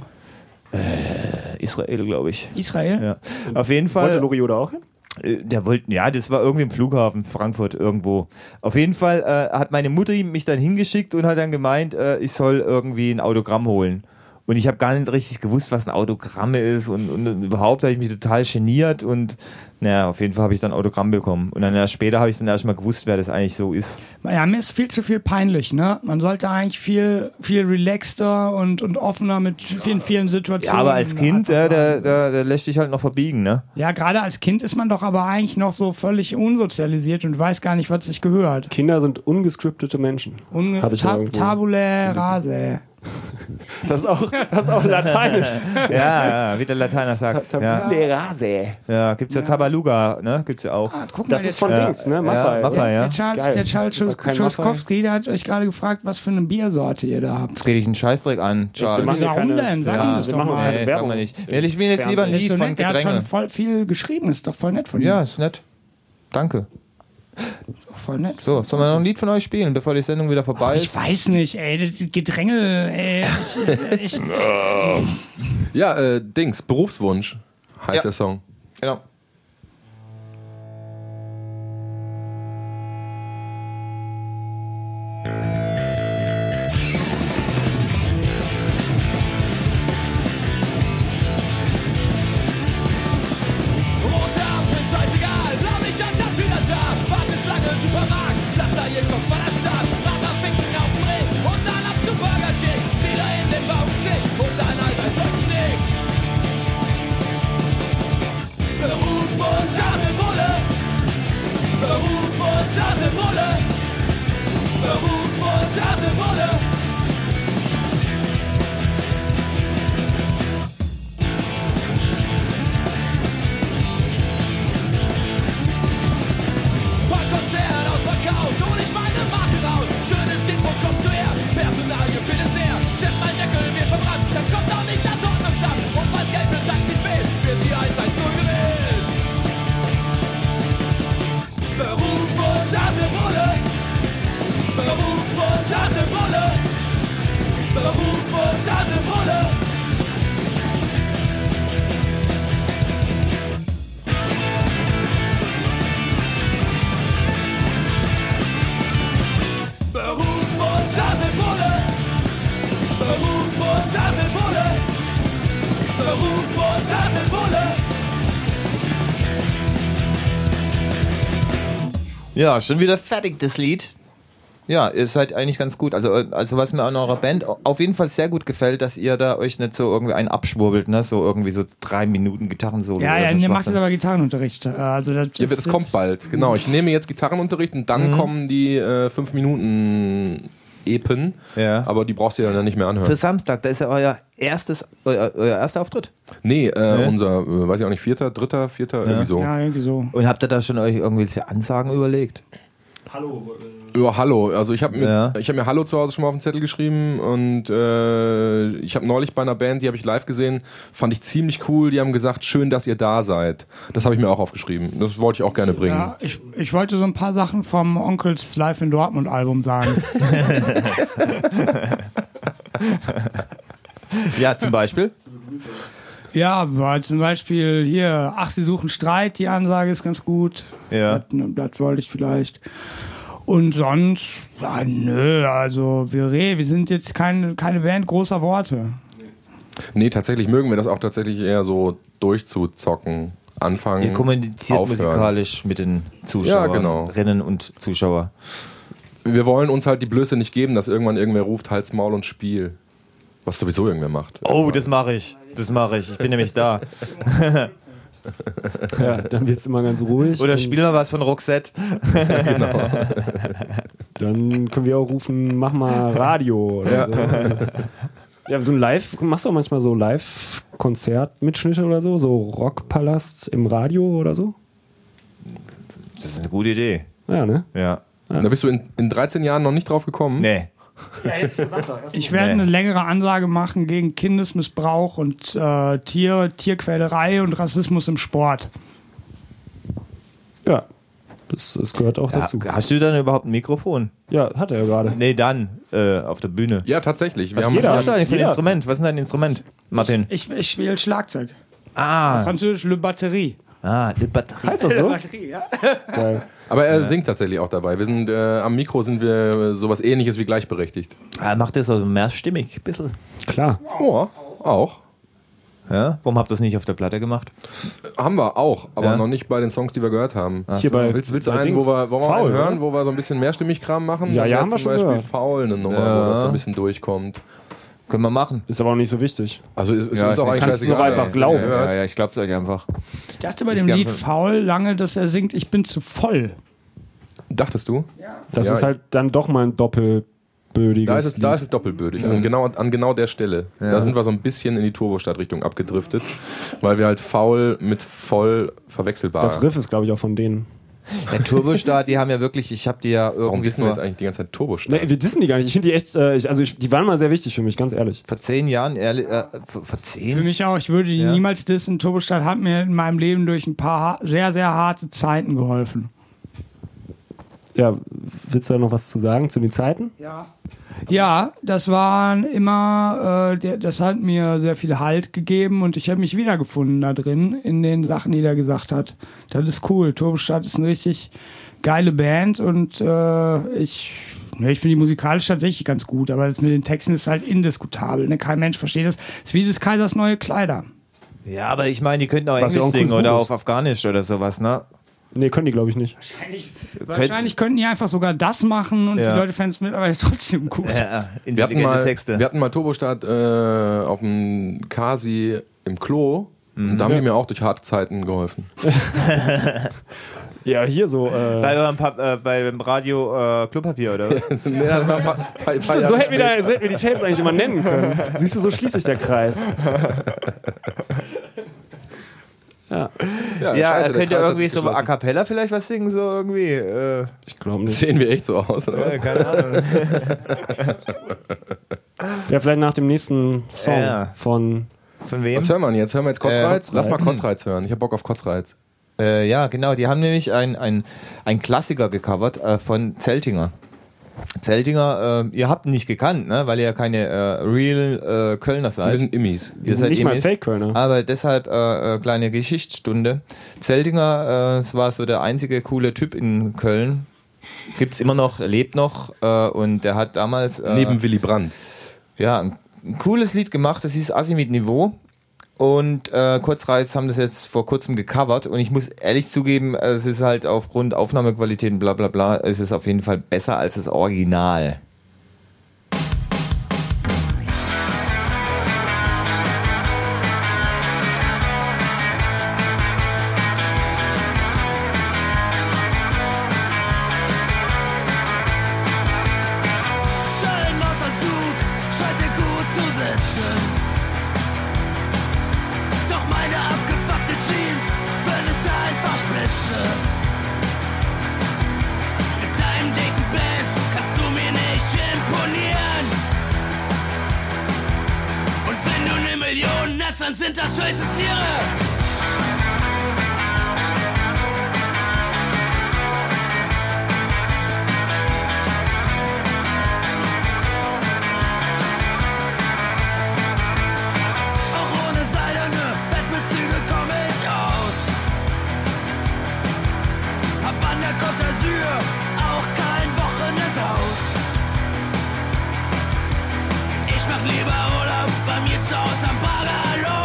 Speaker 3: Israel, glaube ich.
Speaker 5: Israel?
Speaker 3: Ja. Auf jeden Fall.
Speaker 4: Wollte Loriot da auch hin?
Speaker 3: Der wollte, ja, das war irgendwie im Flughafen Frankfurt irgendwo. Auf jeden Fall hat meine Mutter mich dann hingeschickt und hat dann gemeint, ich soll irgendwie ein Autogramm holen. Und ich habe gar nicht richtig gewusst, was ein Autogramm ist und überhaupt habe ich mich total geniert und naja, auf jeden Fall habe ich dann ein Autogramm bekommen. Und dann erst später habe ich dann erst mal gewusst, wer das eigentlich so ist.
Speaker 5: Ja, mir ist viel zu viel peinlich, ne? Man sollte eigentlich viel relaxter und offener mit vielen
Speaker 3: Ja,
Speaker 5: Situationen.
Speaker 3: aber als Kind,
Speaker 5: einfach sein.
Speaker 3: der lässt dich halt noch verbiegen, ne?
Speaker 5: Ja, gerade als Kind ist man doch aber eigentlich noch so völlig unsozialisiert und weiß gar nicht, was sich gehört.
Speaker 4: Kinder sind ungescriptete Menschen. Hab ich ja irgendwo
Speaker 5: Tabula rase.
Speaker 4: Das ist auch lateinisch.
Speaker 3: Ja, wie der Lateiner sagt.
Speaker 4: Tabula rase.
Speaker 3: Ja, gibt's ja Tabaluga, ne? Gibt's ja auch.
Speaker 5: Guck mal,
Speaker 4: Das ist von Dings, ne? Maffei.
Speaker 3: Maffei, ja.
Speaker 5: Der Charles
Speaker 4: Kein
Speaker 5: Schulzkowski, der hat euch gerade gefragt, was für eine Biersorte ihr da habt.
Speaker 3: Jetzt rede ich einen Scheißdreck an, Charles.
Speaker 4: machen ja
Speaker 5: Warum
Speaker 4: keine-
Speaker 5: denn? Sag
Speaker 3: Ja,
Speaker 5: ihm das
Speaker 4: wir
Speaker 5: doch
Speaker 4: machen
Speaker 5: mal.
Speaker 4: keine
Speaker 3: Nee, sag
Speaker 4: Werbung.
Speaker 3: mal nicht. Ich will jetzt lieber ein
Speaker 5: Ist
Speaker 3: Lied
Speaker 5: so
Speaker 3: von
Speaker 5: nett, der hat
Speaker 3: Gedränge.
Speaker 5: schon voll viel geschrieben, ist doch voll nett von ihm.
Speaker 3: Ja, ist nett. Danke.
Speaker 5: Voll nett.
Speaker 3: So, sollen wir noch ein Lied von euch spielen, bevor die Sendung wieder vorbei
Speaker 5: Ich
Speaker 3: ist?
Speaker 5: weiß nicht, ey, das Gedränge, ey.
Speaker 6: Ja, Dings, Berufswunsch heißt
Speaker 3: Ja.
Speaker 6: der Song.
Speaker 3: Genau.
Speaker 1: Rote Ampel, scheißegal, Blaulicht an der Tür da, Warteschlange, Supermarkt, Platzer, jeden Kopf von der Stadt, Vater ficken auf dem Ring und dann ab zu Burger King, wieder in den Bauch schickt und dann Alter versteckt. Berufswunsch, Haselbulle, Berufswunsch, Haselbulle, Berufswunsch, Haselbulle. Konzert ausverkauft und ich meine Marke raus. Schönes Kind, wo kommst du her? Personalie, bitte sehr. Chef, mein Deckel wird verbrannt. Dann kommt auch nicht das Ordnungsamt. Und weil Geld für Taxi fehlt, wird die 110 gewählt. Berufswunsch, Haselbulle. Berufswunsch, Haselbulle. Berufswunsch, Haselbulle. Berufswunsch, Haselbulle. Berufswunsch, Haselbulle. Berufswunsch, Haselbulle.
Speaker 3: Ja, schon wieder fertig, das Lied. Ja, ihr seid eigentlich ganz gut. Also was mir an eurer Band auf jeden Fall sehr gut gefällt, dass ihr da euch nicht so irgendwie einen abschwurbelt, ne? So irgendwie so 3 Minuten Gitarrensolo.
Speaker 5: Ja,
Speaker 3: oder
Speaker 5: ja,
Speaker 3: so
Speaker 5: der macht
Speaker 3: Schwachsinn.
Speaker 5: jetzt aber Gitarrenunterricht. Also
Speaker 6: Das kommt bald, genau. Ich nehme jetzt Gitarrenunterricht und dann kommen die 5 Minuten Epen,
Speaker 3: Ja.
Speaker 6: aber die brauchst du ja dann nicht mehr anhören.
Speaker 3: Für Samstag, da ist ja euer erster Auftritt.
Speaker 6: Nee, unser, weiß ich auch nicht, 4., 3., 4., irgendwie so.
Speaker 5: Ja, irgendwie so.
Speaker 3: Und habt ihr da schon euch irgendwelche Ansagen überlegt?
Speaker 4: Hallo.
Speaker 6: Ja, Hallo. Also ich habe
Speaker 3: Ja.
Speaker 6: hab mir Hallo zu Hause schon mal auf den Zettel geschrieben und ich habe neulich bei einer Band, die habe ich live gesehen, fand ich ziemlich cool. Die haben gesagt, schön, dass ihr da seid. Das habe ich mir auch aufgeschrieben. Das wollte ich auch gerne bringen.
Speaker 5: Ja, ich wollte so ein paar Sachen vom Onkels Live in Dortmund Album sagen.
Speaker 3: Ja, zum Beispiel.
Speaker 5: Ja, weil zum Beispiel hier, ach, sie suchen Streit, die Ansage ist ganz gut.
Speaker 3: Ja.
Speaker 5: Das wollte ich vielleicht. Und sonst, ja, nö, also wir sind jetzt keine Band großer Worte.
Speaker 6: Nee, tatsächlich mögen wir das auch tatsächlich eher so durchzuzocken. Anfangen,
Speaker 3: Ihr kommuniziert
Speaker 6: aufhören.
Speaker 3: musikalisch mit den Zuschauerinnen
Speaker 6: genau.
Speaker 3: und Zuschauer.
Speaker 6: Wir wollen uns halt die Blöße nicht geben, dass irgendwann irgendwer ruft, Hals, Maul und Spiel. Was sowieso irgendwer macht.
Speaker 3: Oh, das mache ich. Ich bin nämlich da.
Speaker 4: Ja, dann wird's immer ganz ruhig.
Speaker 3: Oder
Speaker 4: und
Speaker 3: spiel mal was von Roxette.
Speaker 6: Genau.
Speaker 4: dann können wir auch rufen, mach mal Radio oder so. Ja, so ein Live, machst du auch manchmal so Live-Konzertmitschnitte oder so? So Rockpalast im Radio oder so?
Speaker 3: Das ist eine gute Idee.
Speaker 4: Ja, ne?
Speaker 3: Ja.
Speaker 6: Da bist du in 13 Jahren noch nicht drauf gekommen?
Speaker 3: Nee.
Speaker 5: Ich werde eine längere Ansage machen gegen Kindesmissbrauch und Tierquälerei und Rassismus im Sport.
Speaker 4: Ja, das gehört auch dazu.
Speaker 3: Hast du dann überhaupt ein Mikrofon?
Speaker 4: Ja, hat er ja gerade.
Speaker 3: Nee, dann auf der Bühne.
Speaker 6: Ja, tatsächlich. Wir
Speaker 3: Was
Speaker 6: haben,
Speaker 3: hast du eigentlich für ein
Speaker 4: jeder.
Speaker 3: Instrument? Was ist denn dein Instrument, Martin?
Speaker 5: Ich spiele Schlagzeug.
Speaker 3: Ah,
Speaker 5: Französisch Le Batterie.
Speaker 3: die Batterie.
Speaker 4: Heißt das so?
Speaker 5: Batterie, ja.
Speaker 4: Geil.
Speaker 6: aber er singt tatsächlich auch dabei. Wir sind am Mikro sind wir sowas Ähnliches wie gleichberechtigt.
Speaker 3: Macht das so mehrstimmig, ein bisschen.
Speaker 4: Klar.
Speaker 6: Oh, auch.
Speaker 3: Ja? Warum habt ihr das nicht auf der Platte gemacht?
Speaker 6: Haben wir auch, aber
Speaker 3: Ja.
Speaker 6: noch nicht bei den Songs, die wir gehört haben.
Speaker 4: Hier bei,
Speaker 6: Willst du
Speaker 4: bei
Speaker 6: einen,
Speaker 4: Dings
Speaker 6: wo wir
Speaker 4: Faul,
Speaker 6: einen hören,
Speaker 4: oder?
Speaker 6: wo wir so ein bisschen Mehrstimmigkram machen?
Speaker 4: Ja,
Speaker 6: Dann
Speaker 4: ja,
Speaker 6: wäre
Speaker 4: haben wir
Speaker 6: zum
Speaker 4: schon
Speaker 6: Beispiel
Speaker 4: gehört.
Speaker 6: Faul eine Nummer,
Speaker 3: Ja.
Speaker 6: wo das so ein bisschen durchkommt.
Speaker 3: Können wir machen.
Speaker 4: Ist aber auch nicht so wichtig.
Speaker 6: Also ist uns
Speaker 3: Ja,
Speaker 6: auch
Speaker 3: ist
Speaker 6: eigentlich
Speaker 3: nicht-
Speaker 4: kannst du
Speaker 6: scheißegal.
Speaker 4: doch einfach glauben.
Speaker 3: Ja, ich glaub's euch einfach.
Speaker 5: Ich dachte bei
Speaker 3: Ich
Speaker 5: dem
Speaker 3: glaub-
Speaker 5: Lied Faul lange, dass er singt, ich bin zu voll.
Speaker 6: Dachtest du?
Speaker 4: Das
Speaker 6: Ja,
Speaker 4: ist halt dann doch mal ein Doppel. doppelbödiges
Speaker 6: Da ist es doppelbödig, an genau der Stelle.
Speaker 3: Ja.
Speaker 6: Da sind wir so ein bisschen in die Turbostadt-Richtung abgedriftet, weil wir halt faul mit voll verwechselbar.
Speaker 4: Das Riff ist, glaube ich, auch von denen.
Speaker 3: Der Turbostart, die haben ja wirklich, ich habe die ja
Speaker 6: Warum
Speaker 3: irgendwie
Speaker 6: dissen wir jetzt eigentlich die ganze Zeit Turbostadt?
Speaker 4: Nee, wir dissen die gar nicht. Ich finde die echt, die waren mal sehr wichtig für mich, ganz ehrlich.
Speaker 3: vor 10 Jahren, vor 10?
Speaker 5: Für mich auch. Ich würde die niemals dissen. Turbostadt hat mir in meinem Leben durch ein paar sehr, sehr harte Zeiten geholfen.
Speaker 4: Ja, willst du da noch was zu sagen zu den Zeiten?
Speaker 5: Ja, das waren immer, das hat mir sehr viel Halt gegeben und ich habe mich wiedergefunden da drin, in den Sachen, die er gesagt hat. Das ist cool. Turbostadt ist eine richtig geile Band und ich finde die musikalisch tatsächlich ganz gut, aber das mit den Texten ist halt indiskutabel. Ne? Kein Mensch versteht das. Es ist wie des Kaisers neue Kleider.
Speaker 3: Ja, aber ich meine, die könnten auch
Speaker 4: Was ja auch
Speaker 3: Englisch
Speaker 4: ein
Speaker 3: singen
Speaker 4: cooles
Speaker 3: oder
Speaker 4: Buch
Speaker 3: auf Afghanisch oder sowas, ne?
Speaker 4: Nee, können die, glaube ich, nicht.
Speaker 5: Wahrscheinlich könnten die einfach sogar das machen und
Speaker 3: Ja.
Speaker 5: die Leute fänden es mittlerweile trotzdem gut.
Speaker 3: Ja,
Speaker 6: Wir hatten
Speaker 3: intelligente Texte.
Speaker 6: wir hatten mal Turbostadt auf dem Kasi im Klo und da haben die mir auch durch harte Zeiten geholfen.
Speaker 4: Ja, hier so.
Speaker 3: beim Radio Klopapier oder was?
Speaker 6: Nee, das war
Speaker 4: Stimmt, so hätten wir die Tapes eigentlich immer nennen können. Siehst du, so schließt sich der Kreis.
Speaker 3: Ja,
Speaker 6: scheiße,
Speaker 3: er
Speaker 6: der
Speaker 3: könnte
Speaker 6: Kreis hat
Speaker 3: irgendwie
Speaker 6: sich
Speaker 3: so
Speaker 6: geschlossen.
Speaker 3: a cappella vielleicht was singen, so irgendwie.
Speaker 4: Ich glaube nicht.
Speaker 6: Sehen wir echt so aus, oder?
Speaker 3: Keine Ahnung.
Speaker 4: Ja, vielleicht nach dem nächsten Song
Speaker 3: Ja.
Speaker 4: von.
Speaker 3: Von wem?
Speaker 6: Was hören wir denn jetzt? Hören wir jetzt Kotzreiz? Lass mal
Speaker 4: Kotzreiz.
Speaker 6: Kotzreiz hören. Ich hab Bock auf Kotzreiz.
Speaker 3: Ja, genau. Die haben nämlich ein Klassiker gecovert von Zeltinger. Zeltinger, ihr habt ihn nicht gekannt, ne? Weil ihr ja keine real Kölner
Speaker 6: Wir
Speaker 3: seid.
Speaker 6: sind Immis.
Speaker 3: Ihr
Speaker 4: sind nicht mal
Speaker 3: Emis.
Speaker 4: Fake-Kölner.
Speaker 3: Aber deshalb kleine Geschichtsstunde. Zeltinger, es war so der einzige coole Typ in Köln. Gibt's immer noch, lebt noch. Und der hat damals
Speaker 6: Neben Willy Brandt.
Speaker 3: ja, ein cooles Lied gemacht, das hieß Assi mit Niveau. Und Kotzreiz haben das jetzt vor kurzem gecovert und ich muss ehrlich zugeben, es ist halt aufgrund Aufnahmequalität und bla bla bla, es ist auf jeden Fall besser als das Original.
Speaker 8: Dein Wasserzug scheint dir gut zu sitzen. Doch meine abgefuckte Jeans will ich einfach spitze. Mit deinem dicken Benz kannst du mir nicht imponieren. Und wenn du 1 Million hast, dann sind das höchstens Tiere. Auch ohne seidene Bettbezüge komme ich aus. Hab an der Côte d'Azur auch kein Wochenendhaus. Ich mach lieber Urlaub bei mir zu Hause am Bagalo.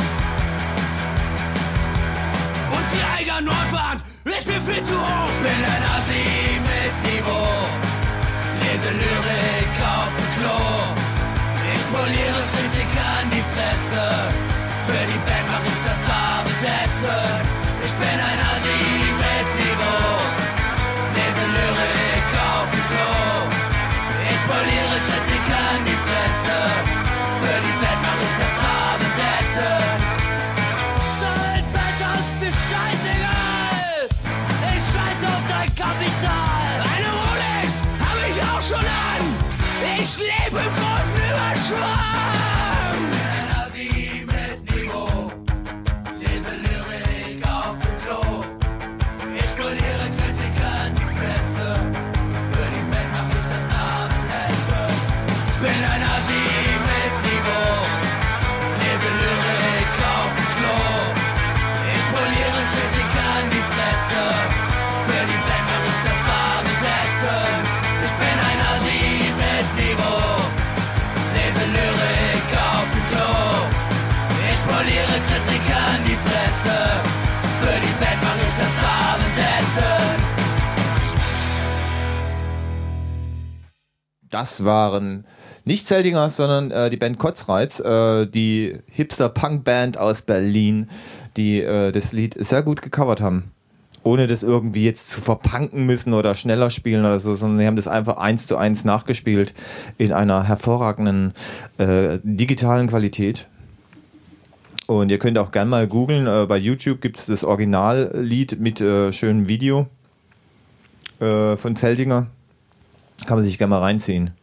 Speaker 8: Und die Eiger Nordwand ist mir viel zu hoch. Bin ein Assi mit Niveau. Lese Lyrik auf dem Klo. Ich poliere Kritikern die Fresse. Für die Band mach ich das Abendessen. Ich bin ein Assi mit Niveau. Lese Lyrik auf dem Klo. Ich poliere Kritikern die Fresse. Für die Band mach ich das Abendessen. Dein Wetter ist mir scheißegal. Ich scheiß auf dein Kapital. Eine Rolex hab ich auch schon an. Ich lebe im großen Überschwang. Ein Assi mit Niveau. Lese Lyrik auf dem Klo. Ich poliere Kritikern die Fresse. Für die Band mach ich das Abendessen. Ich bin ein Assi mit Niveau. Lese Lyrik auf dem Klo. Ich poliere Kritikern die Fresse. Für die Band mach ich das Abendessen. Ich bin ein Assi mit Niveau. Lese Lyrik auf dem Klo. Ich poliere Kritikern die Fresse. Für die Band mach ich das Abendessen.
Speaker 3: Das waren nicht Zeltinger, sondern die Band Kotzreiz, die Hipster-Punk-Band aus Berlin, die das Lied sehr gut gecovert haben. ohne das irgendwie jetzt zu verpunken müssen oder schneller spielen oder so, sondern die haben das einfach 1:1 nachgespielt in einer hervorragenden digitalen Qualität. Und ihr könnt auch gerne mal googeln, bei YouTube gibt es das Originallied mit schönem Video von Zeltinger. Kann man sich gerne mal reinziehen.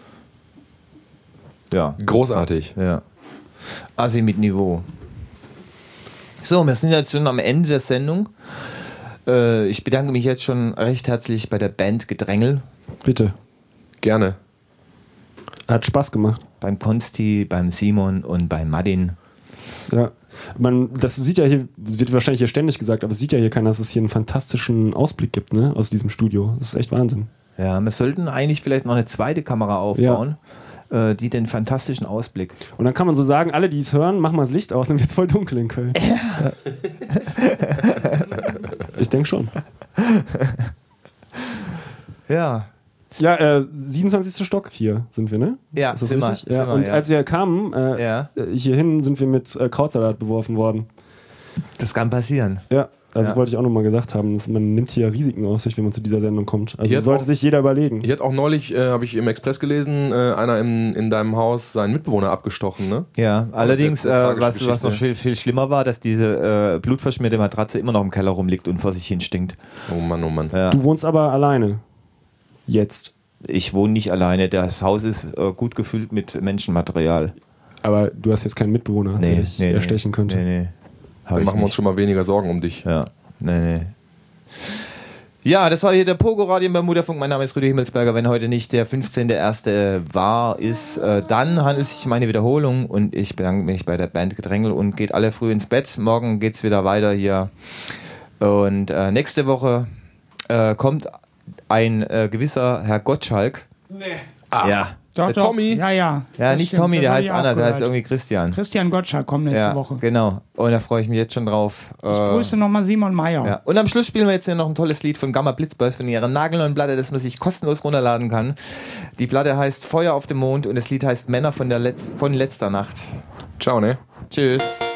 Speaker 3: Ja.
Speaker 6: Großartig.
Speaker 3: Ja. Assi mit Niveau. So, wir sind jetzt schon am Ende der Sendung. Ich bedanke mich jetzt schon recht herzlich bei der Band Gedrängel.
Speaker 4: Bitte.
Speaker 6: Gerne.
Speaker 4: Hat Spaß gemacht.
Speaker 3: Beim Konsti, beim Simon und beim Madin.
Speaker 4: Ja. Das sieht ja hier, wird wahrscheinlich hier ständig gesagt, aber es sieht ja hier keiner, dass es hier einen fantastischen Ausblick gibt, ne, aus diesem Studio. Das ist echt Wahnsinn.
Speaker 3: Ja, wir sollten eigentlich vielleicht noch eine zweite Kamera aufbauen, die den fantastischen Ausblick.
Speaker 4: Und dann kann man so sagen, alle, die es hören, machen mal das Licht aus, dann wird es voll dunkel in Köln. Ja. Ich denke schon.
Speaker 3: Ja.
Speaker 4: Ja, 27. Stock hier sind wir, ne?
Speaker 3: Ja,
Speaker 4: ist das
Speaker 3: sind
Speaker 4: richtig?
Speaker 3: wir,
Speaker 4: Ja.
Speaker 3: sind wir,
Speaker 4: Und
Speaker 3: ja.
Speaker 4: als wir kamen, hierhin sind wir mit Krautsalat beworfen worden.
Speaker 3: Das kann passieren.
Speaker 4: Ja, also
Speaker 3: Ja.
Speaker 4: das wollte ich auch nochmal gesagt haben. Man nimmt hier Risiken auf sich, wenn man zu dieser Sendung kommt. Also
Speaker 6: Hier
Speaker 4: sollte
Speaker 6: auch-
Speaker 4: sich jeder überlegen.
Speaker 6: Hier hat auch neulich, habe ich im Express gelesen, einer in deinem Haus seinen Mitbewohner abgestochen, ne?
Speaker 3: Ja, allerdings,
Speaker 6: jetzt eine tragische
Speaker 3: was noch
Speaker 6: Geschichte.
Speaker 3: viel schlimmer war, dass diese blutverschmierte Matratze immer noch im Keller rumliegt und vor sich hin stinkt.
Speaker 6: Oh Mann, oh Mann.
Speaker 3: Ja.
Speaker 4: Du wohnst aber alleine. Jetzt.
Speaker 3: Ich wohne nicht alleine, das Haus ist gut gefüllt mit Menschenmaterial.
Speaker 4: Aber du hast jetzt keinen Mitbewohner, der dich erstechen könnte.
Speaker 3: Nee.
Speaker 6: Dann machen wir uns schon mal weniger Sorgen um dich.
Speaker 3: Ja, nee. Ja, das war hier der Pogo-Radio im Bermuda-Funk. Mein Name ist Rüdi Himmelsberger. Wenn heute nicht der 15.01. ist, dann handelt es sich um eine Wiederholung und ich bedanke mich bei der Band Gedrängel und geht alle früh ins Bett. Morgen geht's wieder weiter hier. Und nächste Woche kommt ein gewisser Herr Gottschalk.
Speaker 5: Nee.
Speaker 3: Ja.
Speaker 5: Doch,
Speaker 6: Der
Speaker 5: doch.
Speaker 6: Tommy?
Speaker 5: Ja.
Speaker 3: Ja,
Speaker 5: Das
Speaker 3: nicht
Speaker 5: stimmt,
Speaker 3: Tommy,
Speaker 5: das
Speaker 3: der
Speaker 5: hab
Speaker 3: heißt
Speaker 5: ich auch
Speaker 3: anders, der heißt
Speaker 5: gehört.
Speaker 3: irgendwie Christian.
Speaker 5: Christian Gottschalk kommt nächste
Speaker 3: Ja,
Speaker 5: Woche.
Speaker 3: genau. Und da freue ich mich jetzt schon drauf.
Speaker 5: Ich grüße nochmal Simon Meyer.
Speaker 3: Ja. Und am Schluss spielen wir jetzt hier noch ein tolles Lied von Gamma Blitzboys von ihrer nagelneuen Platte, das man sich kostenlos runterladen kann. Die Platte heißt Feuer auf dem Mond und das Lied heißt Männer von letzter Nacht.
Speaker 6: Ciao, ne?
Speaker 3: Tschüss.